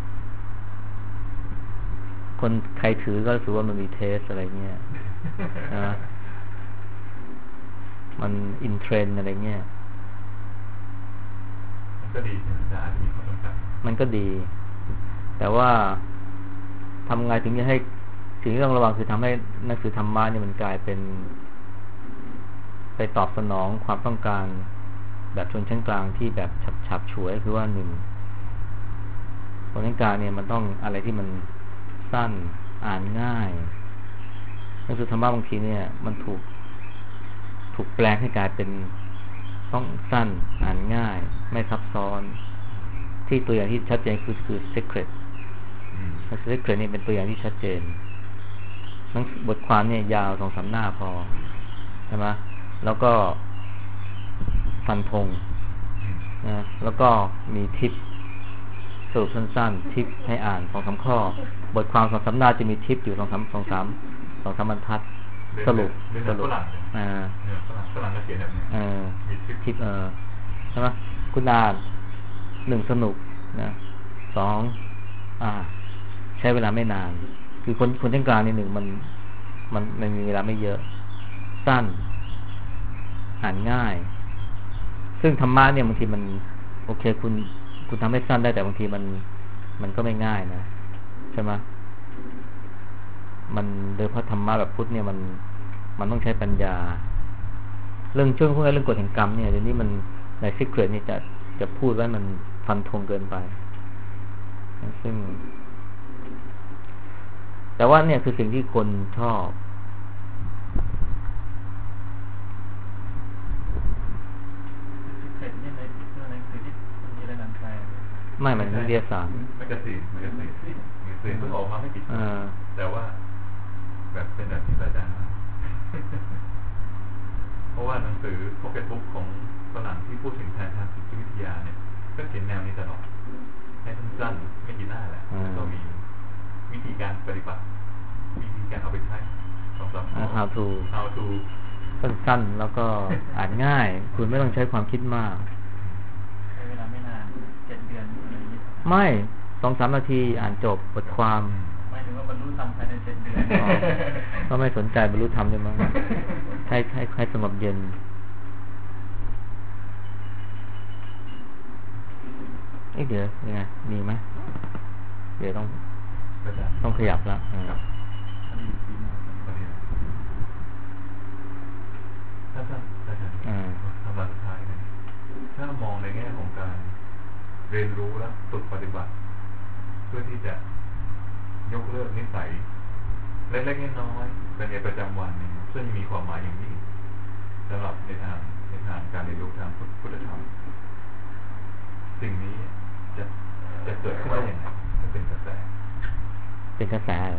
คนใครถือก็รู้สึกว่ามันมีเทสอะไรเงี้ยนะมันอินเทรนด์อะไรเงี้ยมันก็ดีแต่อาจจะมีข้อจำกัดมันก็ดีแต่ว่าทำไงถึงจะให้สิ่งที่ต้องระวังคือทำให้หนังสือธรรมะเนี่ยมันกลายเป็นไปตอบสนองความต้องการแบบชนชั้นกลางที่แบบฉับฉวยคือว่าหนึ่งชนชั้นกลางเนี่ยมันต้องอะไรที่มันสั้นอ่านง่ายหนังสือธรรมะบางทีเนี่ยมันถูกแปลงให้กลายเป็นต้องสั้นอ่านง่ายไม่ซับซ้อนที่ตัวอย่างที่ชัดเจนคือ Secret Secret นี่เป็นตัวอย่างที่ชัดเจนบทความเนี่ยยาว 2-3 หน้าพอใช่ไหมแล้วก็ฟันธงนะแล้วก็มีทิปสรุปสั้นๆทิปให้อ่าน 2-3 ข้อบทความ 2-3 หน้าจะมีทิปอยู่ 2-3 บรรทัดสรุปฝรั่งก็เขียนแบบนี้มีทิปใช่ไหมคุณอ่าน1สนุกนะ2ใช้เวลาไม่นานคือคนชั้นกลางนี่มันมีเวลาไม่เยอะสั้นอ่านง่ายซึ่งธรรมะเนี่ยบางทีมันโอเคคุณทำให้สั้นได้แต่บางทีมันก็ไม่ง่ายนะใช่ไหมมันโดยเพราะธรรมะแบบพุทธเนี่ยมันต้องใช้ปัญญาเรื่องพวกเรื่องกฎแห่งกรรมเนี่ยเดี๋ยวนี้มันในซิกเกรตนี่จะพูดว่ามันฟันธงเกินไปซึ่งแต่ว่าเนี่ยคือสิ่งที่คนชอบไม่มันวิทยาศาสตร์แมกกาซีนเพิ่งออกมาไม่กี่ปีแต่ว่าแบบเป็นแบบที่อาจารย์เพราะว่าหนังสือพวกบุ๊กของฝรั่งที่พูดถึงทางจิตวิทยาเนี่ยก็เขียนแนวนี้ตลอดให้สั้นๆไม่กี่หน้าแหละแล้วก็มีวิธีการปฏิบัติวิธีการเอาไปใช้ 2-3 how to สั้นๆแล้วก็อ่านง่ายคุณไม่ต้องใช้ความคิดมากใช้เวลาไม่นาน7 เดือนอะไรอย่างนี้ไม่ 2-3 นาทีอ่านจบบทความไม่ถึงว่าบรรลุธรรมภายใน7 เดือนก็ไม่สนใจบรรลุธรรมเลยมั้งให้สงบเย็นเดี๋ยวยังไงมีไหมเดี๋ยวต้องขยับแล้วถ้าทำลายสุดท้ายเนี่ยถ้ามองในแง่ของการเรียนรู้และฝึกปฏิบัติเพื่อที่จะยกเลิกนิสัยเล็กๆน้อยๆเป็นในประจำวันเนี่ยซึ่งมีความหมายอย่างยิ่งสำหรับในทางการเรียนรู้ทางพุทธธรรมสิ่งนี้จะเกิดขึ้นได้อย่างไรถ้าเป็นกระแสเหร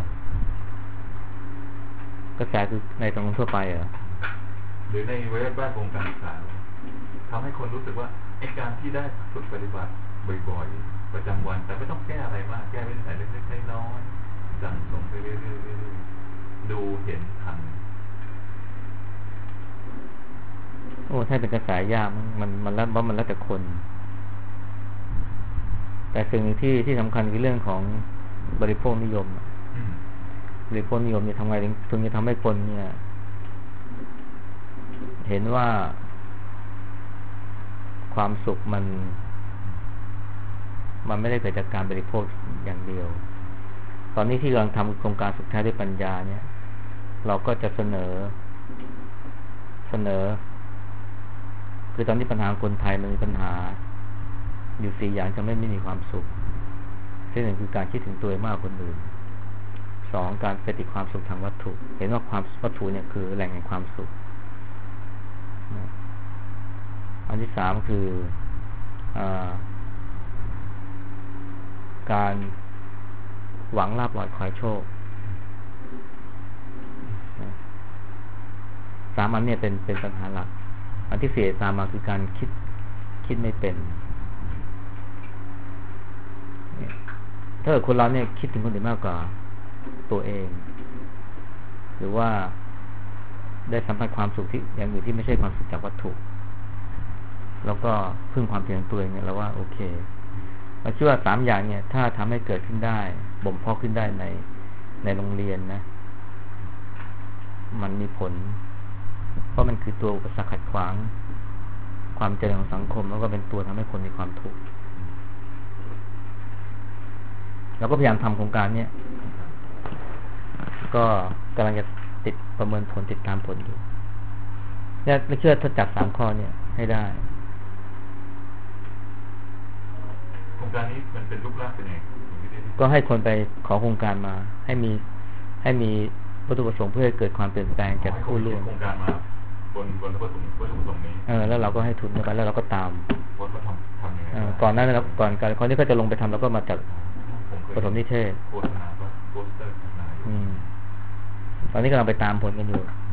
อกระแสคือในสังคมทั่วไปเหรอหรือในแวดวงการศึกษาทำให้คนรู้สึกว่าไอ้การที่ได้ฝึกปฏิบัติบ่อยๆประจำวันแต่ไม่ต้องแก้อะไรมากแก้เป็นสายเล็กๆน้อยๆสั่งสมไปเรื่อยๆดูเห็นทันโอ้ถ้าเป็นกระแสยากมันแล้วแต่คนแต่สิ่งที่สำคัญคือเรื่องของบริโภคนิยมเนี่ยทำไงถึงจะทำให้คนเนี่ยเห็นว่าความสุขมันไม่ได้เกิดจากการบริโภคอย่างเดียวตอนนี้ที่กำลังทำโครงการสุขแท้ด้วยปัญญาเนี่ยเราก็จะเสนอคือตอนนี้ปัญหาคนไทยมันมีปัญหาอยู่4 อย่างจะไม่มีความสุขที่1คือการคิดถึงตัวมากกว่าคนอื่น2การไปติดความสุขทางวัตถุเห็นว่าความวัตถุเนี่ยคือแหล่งแห่งความสุขอันที่3คือการหวังลาภลอยคอยโชค3อันเนี่ยเป็นปัญหาหลักอันที่4ตามมาคือการคิดไม่เป็นถ้าคนเราเนี่ยคิดถึงคนอื่นมากกว่าตัวเองหรือว่าได้สัมผัสความสุขที่อย่างอื่นที่ไม่ใช่ความสุขจากวัตถุแล้วก็พึ่งความเพียรตัวเองเนี่ยเราว่าโอเคเราเชื่อว่า3อย่างเนี่ยถ้าทำให้เกิดขึ้นได้บ่มเพาะขึ้นได้ในโรงเรียนนะมันมีผลเพราะมันคือตัวอุปสรรคขัดขวางความเจริญของสังคมแล้วก็เป็นตัวทำให้คนมีความทุกข์เราก็พยายามทำโครงการเนี่ยก็กำลังจะติดประเมินผลติดตามผลอยู่เนี่ยไม่เชื่อถ้าจับ3ข้อเนี่ยให้ได้โครงการนี้มันเป็นรูปร่างเป็นไงก็ให้คนไปขอโครงการมาให้มีวัตถุประสงค์เพื่อให้เกิดความเปลี่ยนแปลงจากผู้ร่วมโครงการมาบนวัตถุประสงค์นี้แล้วเราก็ให้ทุนไปแล้วเราก็ตามว่าเขาทำยังไงก่อนหน้านั้นก่อนคนที่เขาจะลงไปทำเราก็มาจากปฐมนิเทศโฆษณาโปสเตอร์ตอนนี้กำลังไปตามผลกันอยู่